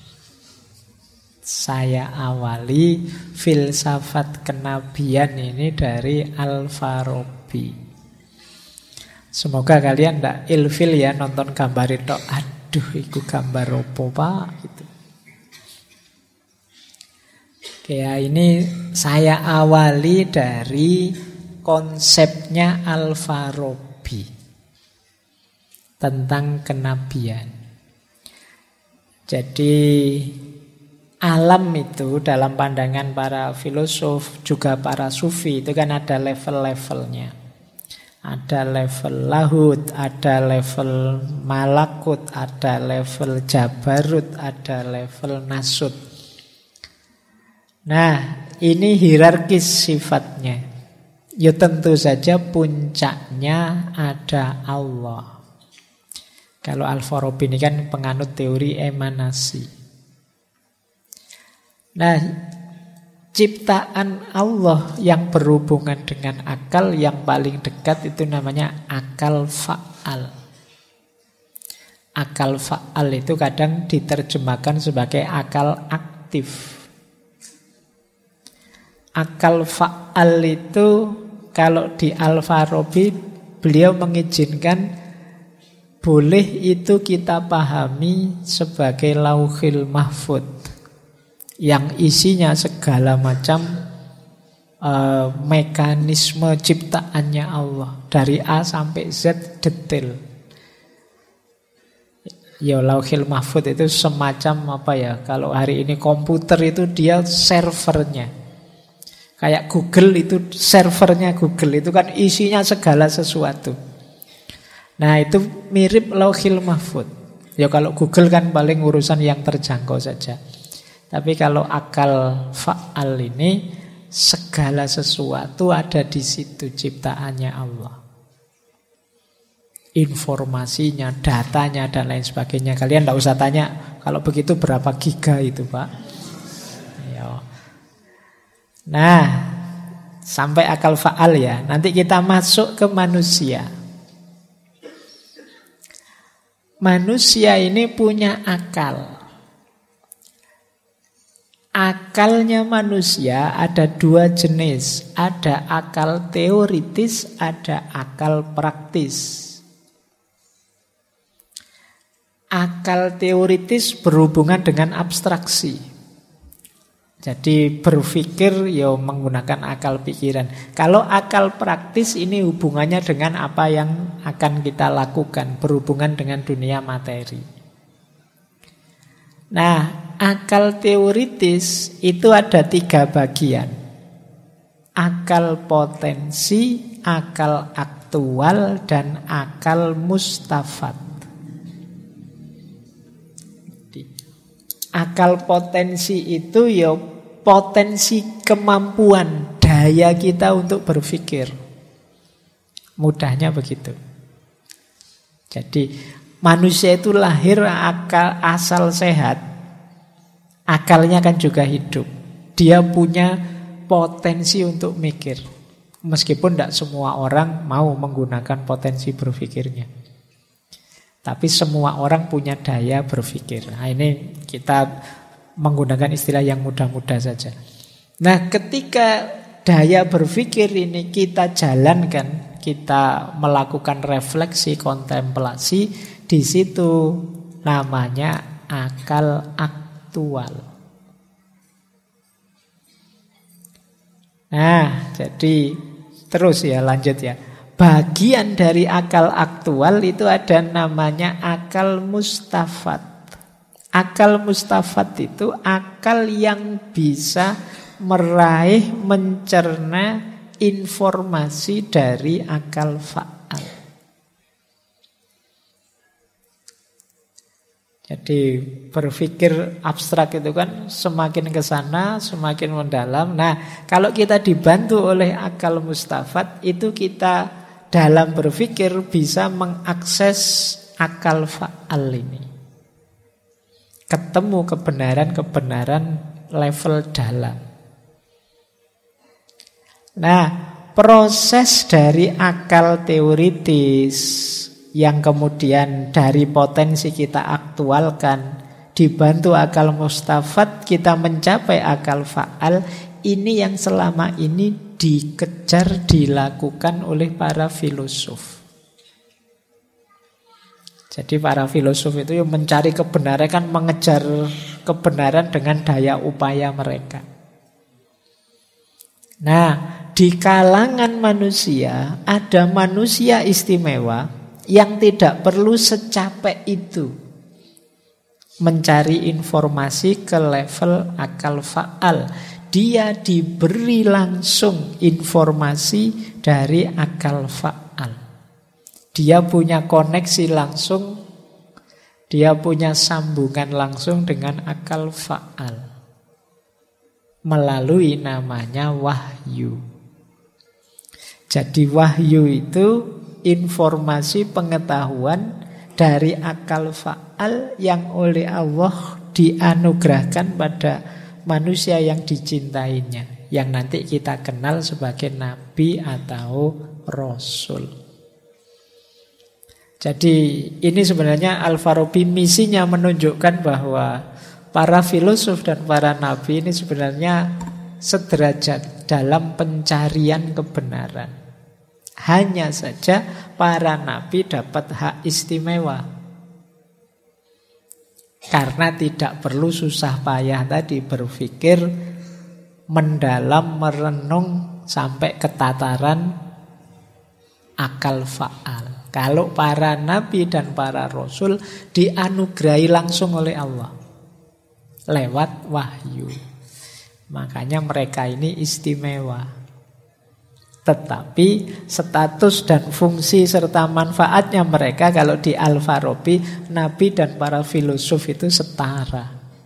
Saya awali filsafat kenabian ini dari Al-Farabi. Semoga kalian tidak ilfil ya nonton gambar itu. Aduh, itu gambar apa Pak? Gitu. Oke, ya, ini saya awali dari konsepnya Al-Farabi tentang kenabian. Jadi alam itu dalam pandangan para filosof, juga para sufi, itu kan ada level-levelnya. Ada level lahut, ada level malakut, ada level jabarut, ada level nasut. Nah, ini hierarkis sifatnya. Ya tentu saja puncaknya ada Allah. Kalau Al-Farabi ini kan penganut teori emanasi. Nah, ciptaan Allah yang berhubungan dengan akal yang paling dekat itu namanya akal fa'al. Akal fa'al itu kadang diterjemahkan sebagai akal aktif. Akal fa'al itu kalau di Al-Farabi beliau mengizinkan boleh itu kita pahami sebagai lauhil mahfud yang isinya segala macam mekanisme ciptaannya Allah dari A sampai Z detail. Ya, lauhil mahfud itu semacam apa ya? Kalau hari ini komputer itu dia servernya. Kayak Google itu servernya Google itu kan isinya segala sesuatu. Nah, itu mirip lauhil mahfud. Ya kalau Google kan paling urusan yang terjangkau saja. Tapi kalau akal fa'al ini segala sesuatu ada di situ ciptaannya Allah. Informasinya, datanya dan lain sebagainya. Kalian tidak usah tanya kalau begitu berapa giga itu, Pak. Ya. Nah, sampai akal fa'al ya. Nanti kita masuk ke manusia. Manusia ini punya akal. Akalnya manusia ada dua jenis. Ada akal teoritis, ada akal praktis. Akal teoritis berhubungan dengan abstraksi. Jadi berpikir ya menggunakan akal pikiran. Kalau akal praktis ini hubungannya dengan apa yang akan kita lakukan, berhubungan dengan dunia materi. Nah, akal teoritis itu ada 3 bagian. Akal potensi, akal aktual, dan akal mustafad. Akal potensi itu ya potensi kemampuan, daya kita untuk berpikir. Mudahnya begitu. Jadi manusia itu lahir akal asal sehat. Akalnya kan juga hidup. Dia punya potensi untuk mikir. Meskipun tidak semua orang mau menggunakan potensi berpikirnya. Tapi semua orang punya daya berpikir. Nah, ini kita menggunakan istilah yang mudah-mudah saja. Nah, ketika daya berpikir ini kita jalankan, kita melakukan refleksi, kontemplasi, di situ namanya akal aktual. Nah, jadi terus ya, lanjut ya. Bagian dari akal aktual itu ada namanya akal mustafad. Akal mustafad itu akal yang bisa meraih, mencerna informasi dari akal fa'al. Jadi berpikir abstrak itu kan semakin ke sana, semakin mendalam. Nah, kalau kita dibantu oleh akal mustafat, itu kita dalam berpikir bisa mengakses akal fa'al ini. Ketemu kebenaran-kebenaran level dalam. Nah, proses dari akal teoritis yang kemudian dari potensi kita aktualkan, dibantu akal mustafat, kita mencapai akal fa'al. Ini yang selama ini dikejar, dilakukan oleh para filosof. Jadi para filosof itu yang mencari kebenaran, kan mengejar kebenaran dengan daya upaya mereka. Nah, di kalangan manusia ada manusia istimewa yang tidak perlu secapek itu mencari informasi ke level akal fa'al. Dia diberi langsung informasi dari akal fa'al. Dia punya koneksi langsung, dia punya sambungan langsung dengan akal fa'al melalui namanya wahyu. Jadi wahyu itu informasi pengetahuan dari akal fa'al yang oleh Allah dianugerahkan pada manusia yang dicintainya, yang nanti kita kenal sebagai nabi atau rasul. Jadi ini sebenarnya Al-Farabi misinya menunjukkan bahwa para filosof dan para nabi ini sebenarnya sederajat dalam pencarian kebenaran. Hanya saja para nabi dapat hak istimewa karena tidak perlu susah payah tadi berpikir mendalam, merenung sampai ke tataran akal fa'al. Kalau para nabi dan para rasul dianugerahi langsung oleh Allah lewat wahyu. Makanya mereka ini istimewa. Tetapi status dan fungsi serta manfaatnya mereka kalau di Al-Farabi, nabi dan para filosof itu setara.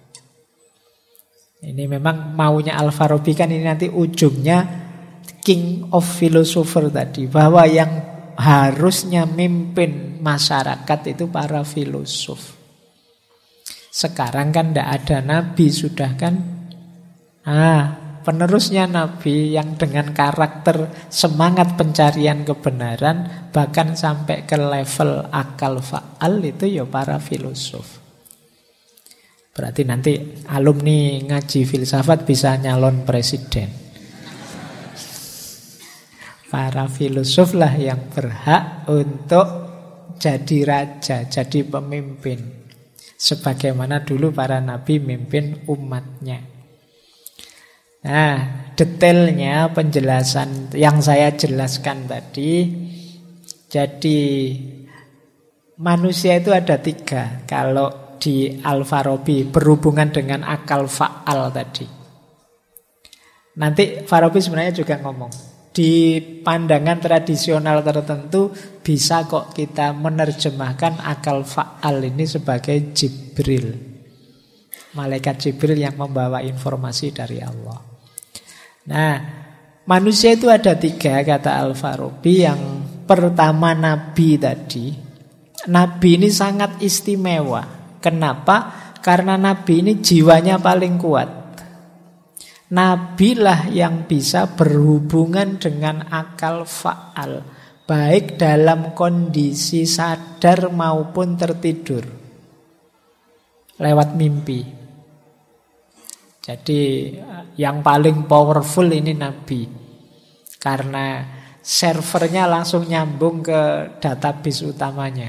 Ini memang maunya Al-Farabi kan ini nanti ujungnya king of philosopher tadi, bahwa yang harusnya mimpin masyarakat itu para filosof. Sekarang kan tidak ada nabi sudah kan. Penerusnya nabi yang dengan karakter semangat pencarian kebenaran bahkan sampai ke level akal fa'al itu ya para filosof. Berarti nanti alumni ngaji filsafat bisa nyalon presiden. Para filosof lah yang berhak untuk jadi raja, jadi pemimpin. Sebagaimana dulu para nabi mimpin umatnya. Nah, detailnya penjelasan yang saya jelaskan tadi. Jadi manusia itu ada 3 kalau di Al-Farabi berhubungan dengan akal fa'al tadi. Nanti Farabi sebenarnya juga ngomong, di pandangan tradisional tertentu bisa kok kita menerjemahkan akal fa'al ini sebagai Jibril, malaikat Jibril yang membawa informasi dari Allah. Nah, manusia itu ada 3 kata Al-Farabi. Yang pertama nabi tadi. Nabi ini sangat istimewa. Kenapa? Karena nabi ini jiwanya paling kuat. Nabilah yang bisa berhubungan dengan akal fa'al, baik dalam kondisi sadar maupun tertidur, lewat mimpi. Jadi yang paling powerful ini nabi, karena servernya langsung nyambung ke database utamanya.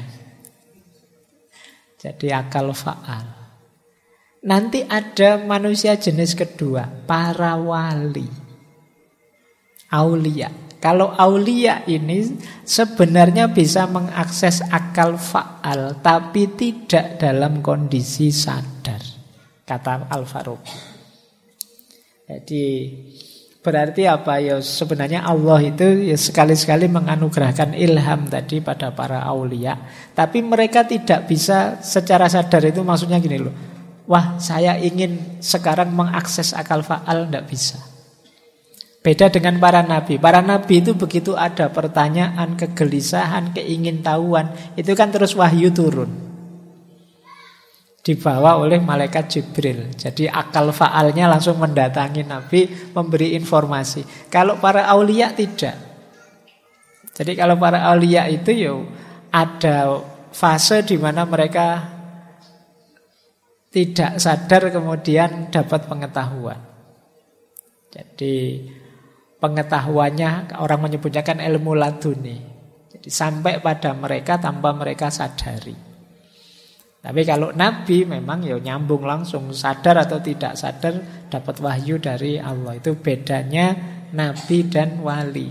Jadi akal fa'al. Nanti ada manusia jenis kedua, para wali, aulia. Kalau aulia ini sebenarnya bisa mengakses akal fa'al, tapi tidak dalam kondisi sadar, kata Al-Farabi. Jadi Berarti apa ya? Sebenarnya Allah itu ya sekali-sekali menganugerahkan ilham tadi pada para aulia. Tapi mereka tidak bisa secara sadar, itu maksudnya gini loh. Wah, saya ingin sekarang mengakses akal faal, tidak bisa. Beda dengan para nabi. Para nabi itu begitu ada pertanyaan, kegelisahan, keingintahuan, itu kan terus wahyu turun. Dibawa oleh malaikat Jibril. Jadi akal faalnya langsung mendatangi Nabi, memberi informasi. Kalau para aulia tidak. Jadi kalau para aulia itu ya ada fase di mana mereka tidak sadar kemudian dapat pengetahuan. Jadi pengetahuannya orang menyebutnya kan ilmu laduni. Jadi sampai pada mereka tanpa mereka sadari. Tapi kalau Nabi memang ya nyambung langsung, sadar atau tidak sadar dapat wahyu dari Allah. Itu bedanya Nabi dan wali.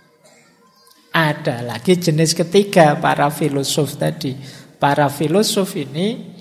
Ada lagi jenis ketiga, para filosof tadi. Para filosof ini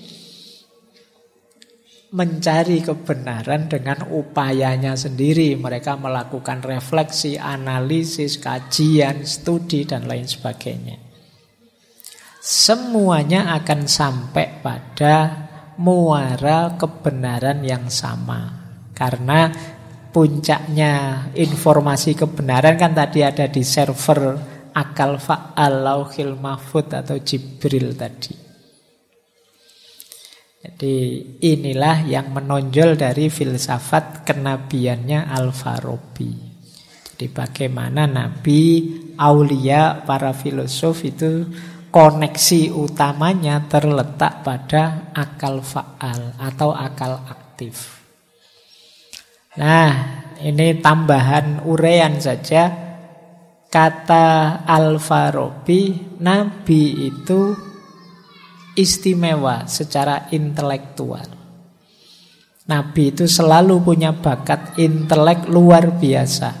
mencari kebenaran dengan upayanya sendiri. Mereka melakukan refleksi, analisis, kajian, studi, dan lain sebagainya. Semuanya akan sampai pada muara kebenaran yang sama. Karena puncaknya informasi kebenaran kan tadi ada di server akal fa'al, lauhil mahfud atau Jibril tadi. Jadi inilah yang menonjol dari filsafat kenabiannya Al-Farabi. Jadi bagaimana nabi, aulia, para filosof itu koneksi utamanya terletak pada akal fa'al atau akal aktif. Nah, ini tambahan uraian saja. Kata Al-Farabi, nabi itu istimewa secara intelektual. Nabi itu selalu punya bakat intelek luar biasa.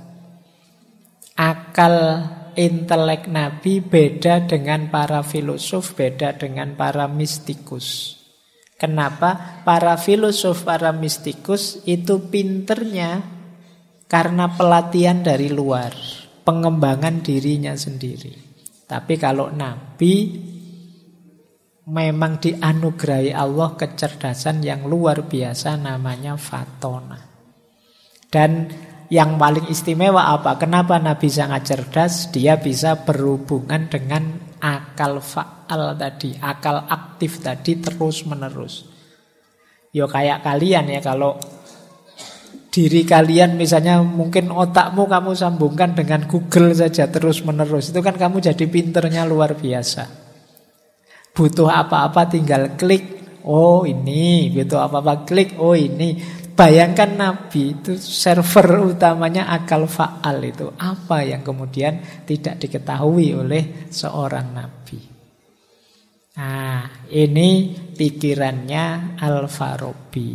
Akal intelek Nabi beda dengan para filosof, beda dengan para mistikus. Kenapa? Para filosof, para mistikus itu pinternya karena pelatihan dari luar, pengembangan dirinya sendiri. Tapi kalau Nabi memang dianugerahi Allah kecerdasan yang luar biasa, namanya fatona. Dan yang paling istimewa apa? Kenapa Nabi sangat cerdas? Dia bisa berhubungan dengan akal fa'al tadi, akal aktif tadi terus menerus. Yo kayak kalian ya, kalau diri kalian misalnya mungkin otakmu kamu sambungkan dengan Google saja terus menerus, itu kan kamu jadi pinternya luar biasa. Butuh apa-apa tinggal klik, oh ini, butuh apa-apa klik, oh ini. Bayangkan Nabi itu server utamanya akal fa'al itu. Apa yang kemudian tidak diketahui oleh seorang Nabi. Nah, ini pikirannya Al-Farabi.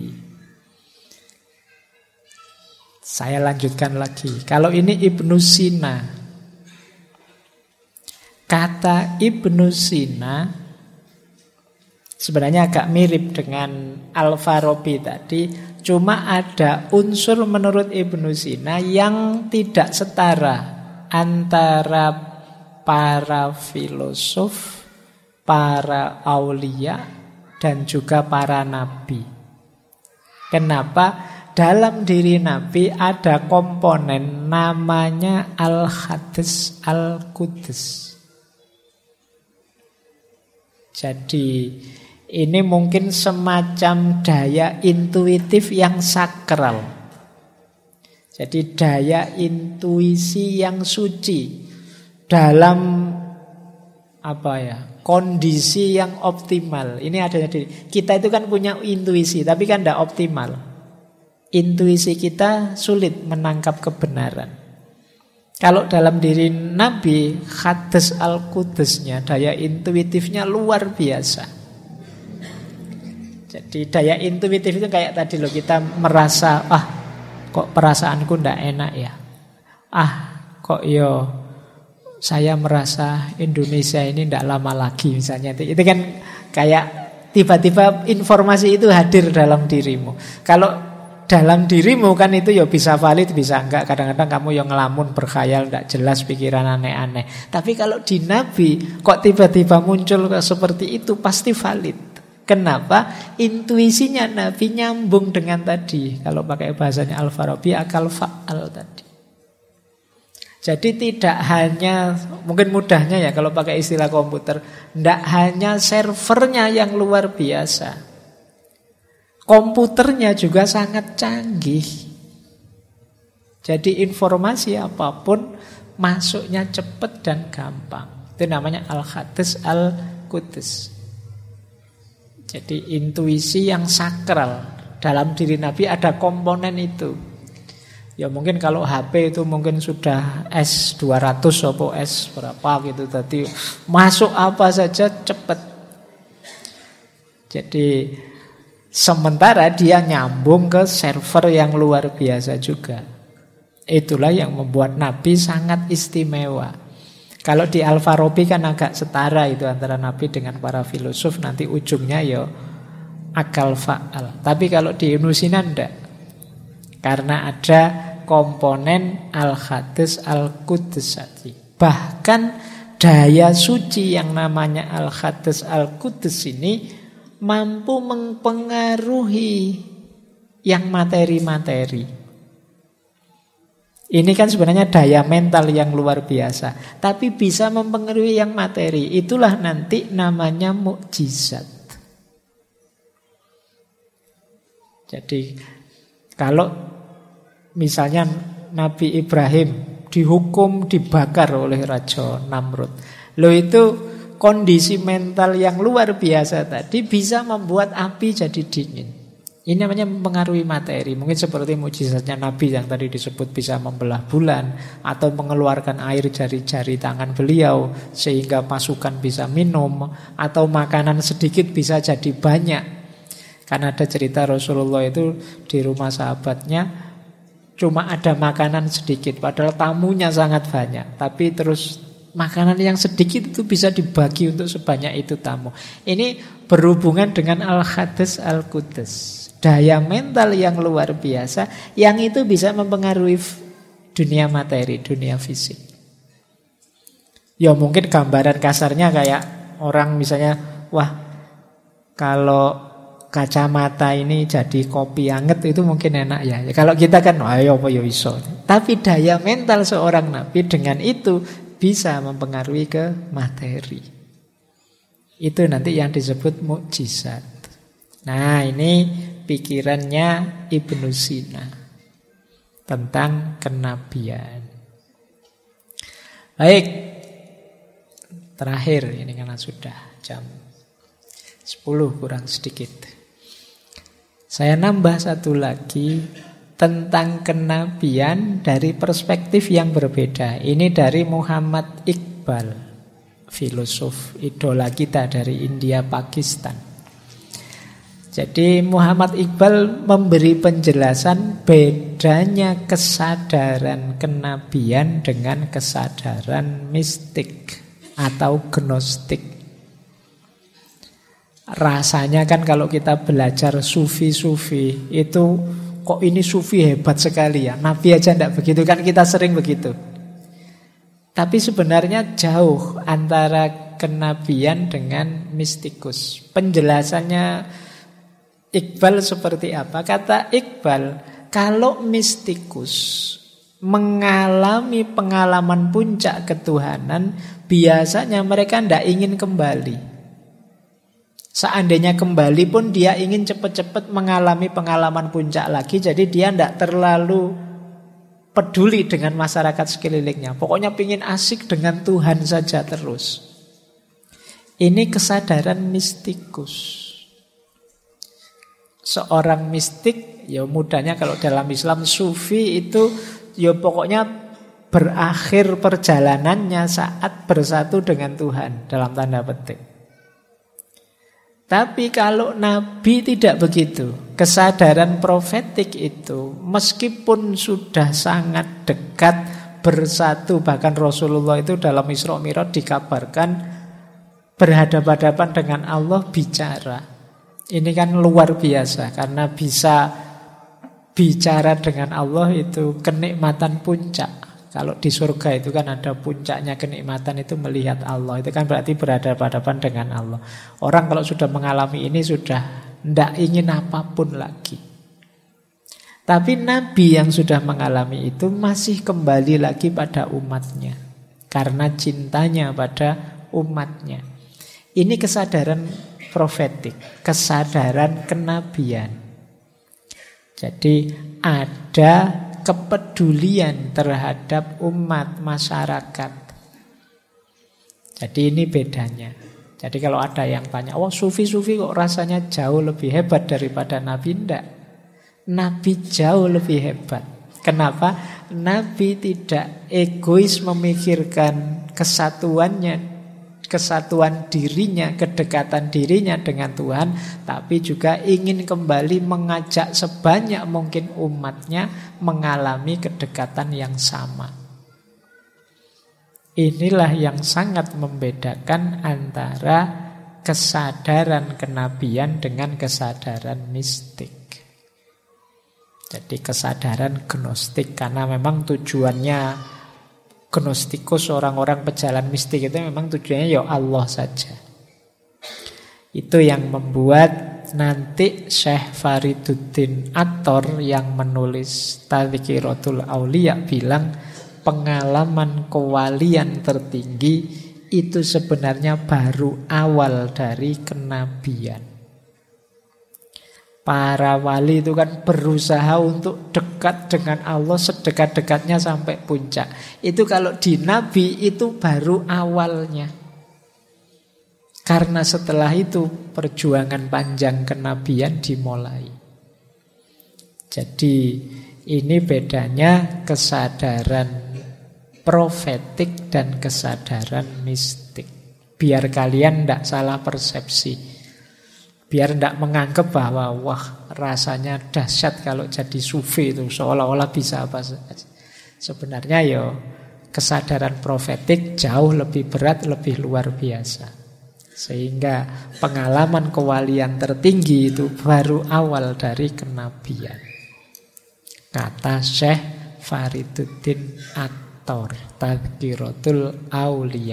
Saya lanjutkan lagi. Kalau ini Ibnu Sina. Kata Ibnu Sina sebenarnya agak mirip dengan Al-Farabi tadi. Cuma ada unsur menurut Ibnu Sina yang tidak setara antara para filosof, para aulia, dan juga para nabi. Kenapa? Dalam diri nabi ada komponen namanya Al-Hadis Al-Qudus. Jadi ini mungkin semacam daya intuitif yang sakral. Jadi daya intuisi yang suci dalam kondisi yang optimal. Ini ada di kita itu kan punya intuisi, tapi kan tidak optimal. Intuisi kita sulit menangkap kebenaran. Kalau dalam diri Nabi, hadis al-qudusnya, daya intuitifnya luar biasa. Jadi daya intuitif itu kayak tadi loh, kita merasa, kok perasaanku ndak enak ya. Kok saya merasa Indonesia ini ndak lama lagi misalnya. Itu kan kayak tiba-tiba informasi itu hadir dalam dirimu. Kalau dalam dirimu kan itu ya bisa valid, bisa enggak. Kadang-kadang kamu yang ngelamun, berkhayal, enggak jelas, pikiran aneh-aneh. Tapi kalau di Nabi kok tiba-tiba muncul seperti itu, pasti valid. Kenapa? Intuisinya Nabi nyambung dengan tadi. Kalau pakai bahasanya Al-Farabi, akal fa'al tadi. Jadi tidak hanya, mungkin mudahnya ya kalau pakai istilah komputer, tidak hanya servernya yang luar biasa, komputernya juga sangat canggih. Jadi informasi apapun masuknya cepat dan gampang. Itu namanya Al-Hadis Al-Qudus. Jadi intuisi yang sakral. Dalam diri Nabi ada komponen itu. Ya mungkin kalau HP itu mungkin sudah S200 atau S berapa gitu tadi, masuk apa saja cepat. Jadi sementara dia nyambung ke server yang luar biasa juga. Itulah yang membuat Nabi sangat istimewa. Kalau di Al-Farabi kan agak setara itu antara Nabi dengan para filosof, nanti ujungnya ya akal fa'al. Tapi kalau di Ibnu Sina enggak. Karena ada komponen Al-Hadis Al-Qudus tadi. Bahkan daya suci yang namanya Al-Hadis Al-Qudus ini mampu mempengaruhi yang materi-materi. Ini kan sebenarnya daya mental yang luar biasa, tapi bisa mempengaruhi yang materi. Itulah nanti namanya mukjizat. Jadi kalau misalnya Nabi Ibrahim dihukum dibakar oleh Raja Namrud. Loh itu kondisi mental yang luar biasa tadi bisa membuat api jadi dingin. Ini namanya mempengaruhi materi. Mungkin seperti mukjizatnya Nabi yang tadi disebut bisa membelah bulan, atau mengeluarkan air dari jari tangan beliau sehingga pasukan bisa minum, atau makanan sedikit bisa jadi banyak. Karena ada cerita Rasulullah itu di rumah sahabatnya cuma ada makanan sedikit, padahal tamunya sangat banyak. Tapi terus makanan yang sedikit itu bisa dibagi untuk sebanyak itu tamu. Ini berhubungan dengan Al-Hadis Al-Qudus. Daya mental yang luar biasa, yang itu bisa mempengaruhi dunia materi, dunia fisik. Ya mungkin gambaran kasarnya kayak orang misalnya, wah kalau kacamata ini jadi kopi anget itu mungkin enak ya. Kalau kita kan ayo apa ya iso. Tapi daya mental seorang Nabi dengan itu bisa mempengaruhi ke materi. Itu nanti yang disebut mukjizat. Nah, ini pikirannya Ibnu Sina tentang kenabian. Baik. Terakhir ini karena sudah jam 10 kurang sedikit. Saya nambah satu lagi tentang kenabian dari perspektif yang berbeda. Ini dari Muhammad Iqbal, filosof idola kita dari India, Pakistan. Jadi Muhammad Iqbal memberi penjelasan bedanya kesadaran kenabian dengan kesadaran mistik atau gnostik. Rasanya kan kalau kita belajar sufi-sufi itu kok ini sufi hebat sekali ya, Nabi aja tidak begitu, kan kita sering begitu. Tapi sebenarnya jauh antara kenabian dengan mistikus. Penjelasannya Iqbal seperti apa? Kata Iqbal, kalau mistikus mengalami pengalaman puncak ketuhanan, biasanya mereka tidak ingin kembali. Seandainya kembali pun dia ingin cepat-cepat mengalami pengalaman puncak lagi. Jadi dia tidak terlalu peduli dengan masyarakat sekelilingnya. Pokoknya ingin asik dengan Tuhan saja terus. Ini kesadaran mistikus. Seorang mistik, ya mudahnya kalau dalam Islam sufi itu ya pokoknya berakhir perjalanannya saat bersatu dengan Tuhan, dalam tanda petik. Tapi kalau Nabi tidak begitu. Kesadaran profetik itu meskipun sudah sangat dekat bersatu, bahkan Rasulullah itu dalam Isra Mi'raj dikabarkan berhadapan-hadapan dengan Allah bicara. Ini kan luar biasa karena bisa bicara dengan Allah itu kenikmatan puncak. Kalau di surga itu kan ada puncaknya kenikmatan itu melihat Allah. Itu kan berarti berhadapan-hadapan dengan Allah. Orang kalau sudah mengalami ini sudah tidak ingin apapun lagi. Tapi Nabi yang sudah mengalami itu masih kembali lagi pada umatnya. Karena cintanya pada umatnya. Ini kesadaran profetik, kesadaran kenabian. Jadi ada kepedulian terhadap umat masyarakat. Jadi ini bedanya. Jadi kalau ada yang tanya, oh sufi-sufi kok rasanya jauh lebih hebat daripada Nabi? Tidak. Nabi jauh lebih hebat. Kenapa? Nabi tidak egois memikirkan kesatuannya, kesatuan dirinya, kedekatan dirinya dengan Tuhan, tapi juga ingin kembali mengajak sebanyak mungkin umatnya mengalami kedekatan yang sama. Inilah yang sangat membedakan antara kesadaran kenabian dengan kesadaran mistik. Jadi kesadaran gnostik, karena memang tujuannya gnostikus, orang-orang pejalan mistik itu memang tujuannya ya Allah saja. Itu yang membuat nanti Syekh Fariduddin Attor yang menulis Tadhkiratul Auliya bilang pengalaman kewalian tertinggi itu sebenarnya baru awal dari kenabian. Para wali itu kan berusaha untuk dekat dengan Allah sedekat-dekatnya sampai puncak. Itu kalau di Nabi itu baru awalnya. Karena setelah itu perjuangan panjang kenabian dimulai. Jadi ini bedanya kesadaran profetik dan kesadaran mistik. Biar kalian tidak salah persepsi. Biar tidak menganggap bahwa wah rasanya dahsyat kalau jadi sufi itu seolah-olah bisa apa saja. Sebenarnya ya kesadaran profetik jauh lebih berat, lebih luar biasa. Sehingga pengalaman kewalian tertinggi itu baru awal dari kenabian. Kata Syekh Fariduddin Attor, Tadhkiratul Auliya.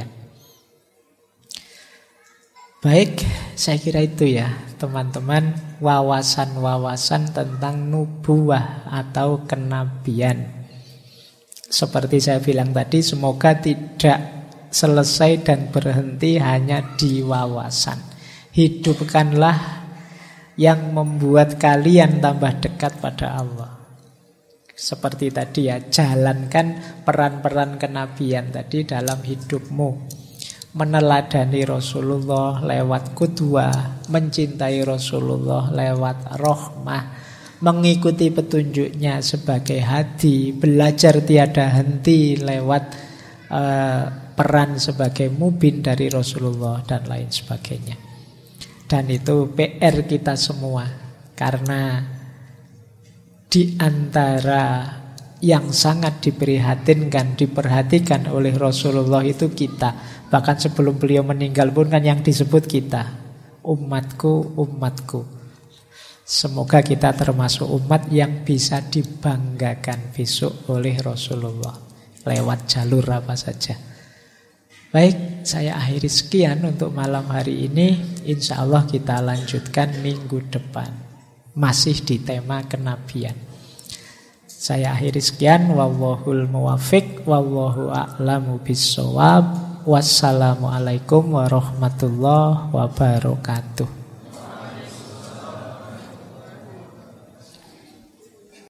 Baik, saya kira itu ya teman-teman, wawasan-wawasan tentang nubuwah atau kenabian. Seperti saya bilang tadi, semoga tidak selesai dan berhenti hanya di wawasan. Hidupkanlah yang membuat kalian tambah dekat pada Allah. Seperti tadi ya, jalankan peran-peran kenabian tadi dalam hidupmu. Meneladani Rasulullah lewat qudwah, mencintai Rasulullah lewat rahmah, mengikuti petunjuknya sebagai hadi, belajar tiada henti lewat peran sebagai mubin dari Rasulullah dan lain sebagainya. Dan itu PR kita semua, karena di antara yang sangat diperhatikan oleh Rasulullah itu kita. Bahkan sebelum beliau meninggal pun kan yang disebut kita, umatku, umatku. Semoga kita termasuk umat yang bisa dibanggakan besok oleh Rasulullah lewat jalur apa saja. Baik, saya akhiri sekian untuk malam hari ini. Insya Allah kita lanjutkan minggu depan, masih di tema kenabian. Saya akhiri sekian. Wallahul muwafiq, wallahu a'lamu bissawab. Wassalamualaikum warahmatullahi wabarakatuh.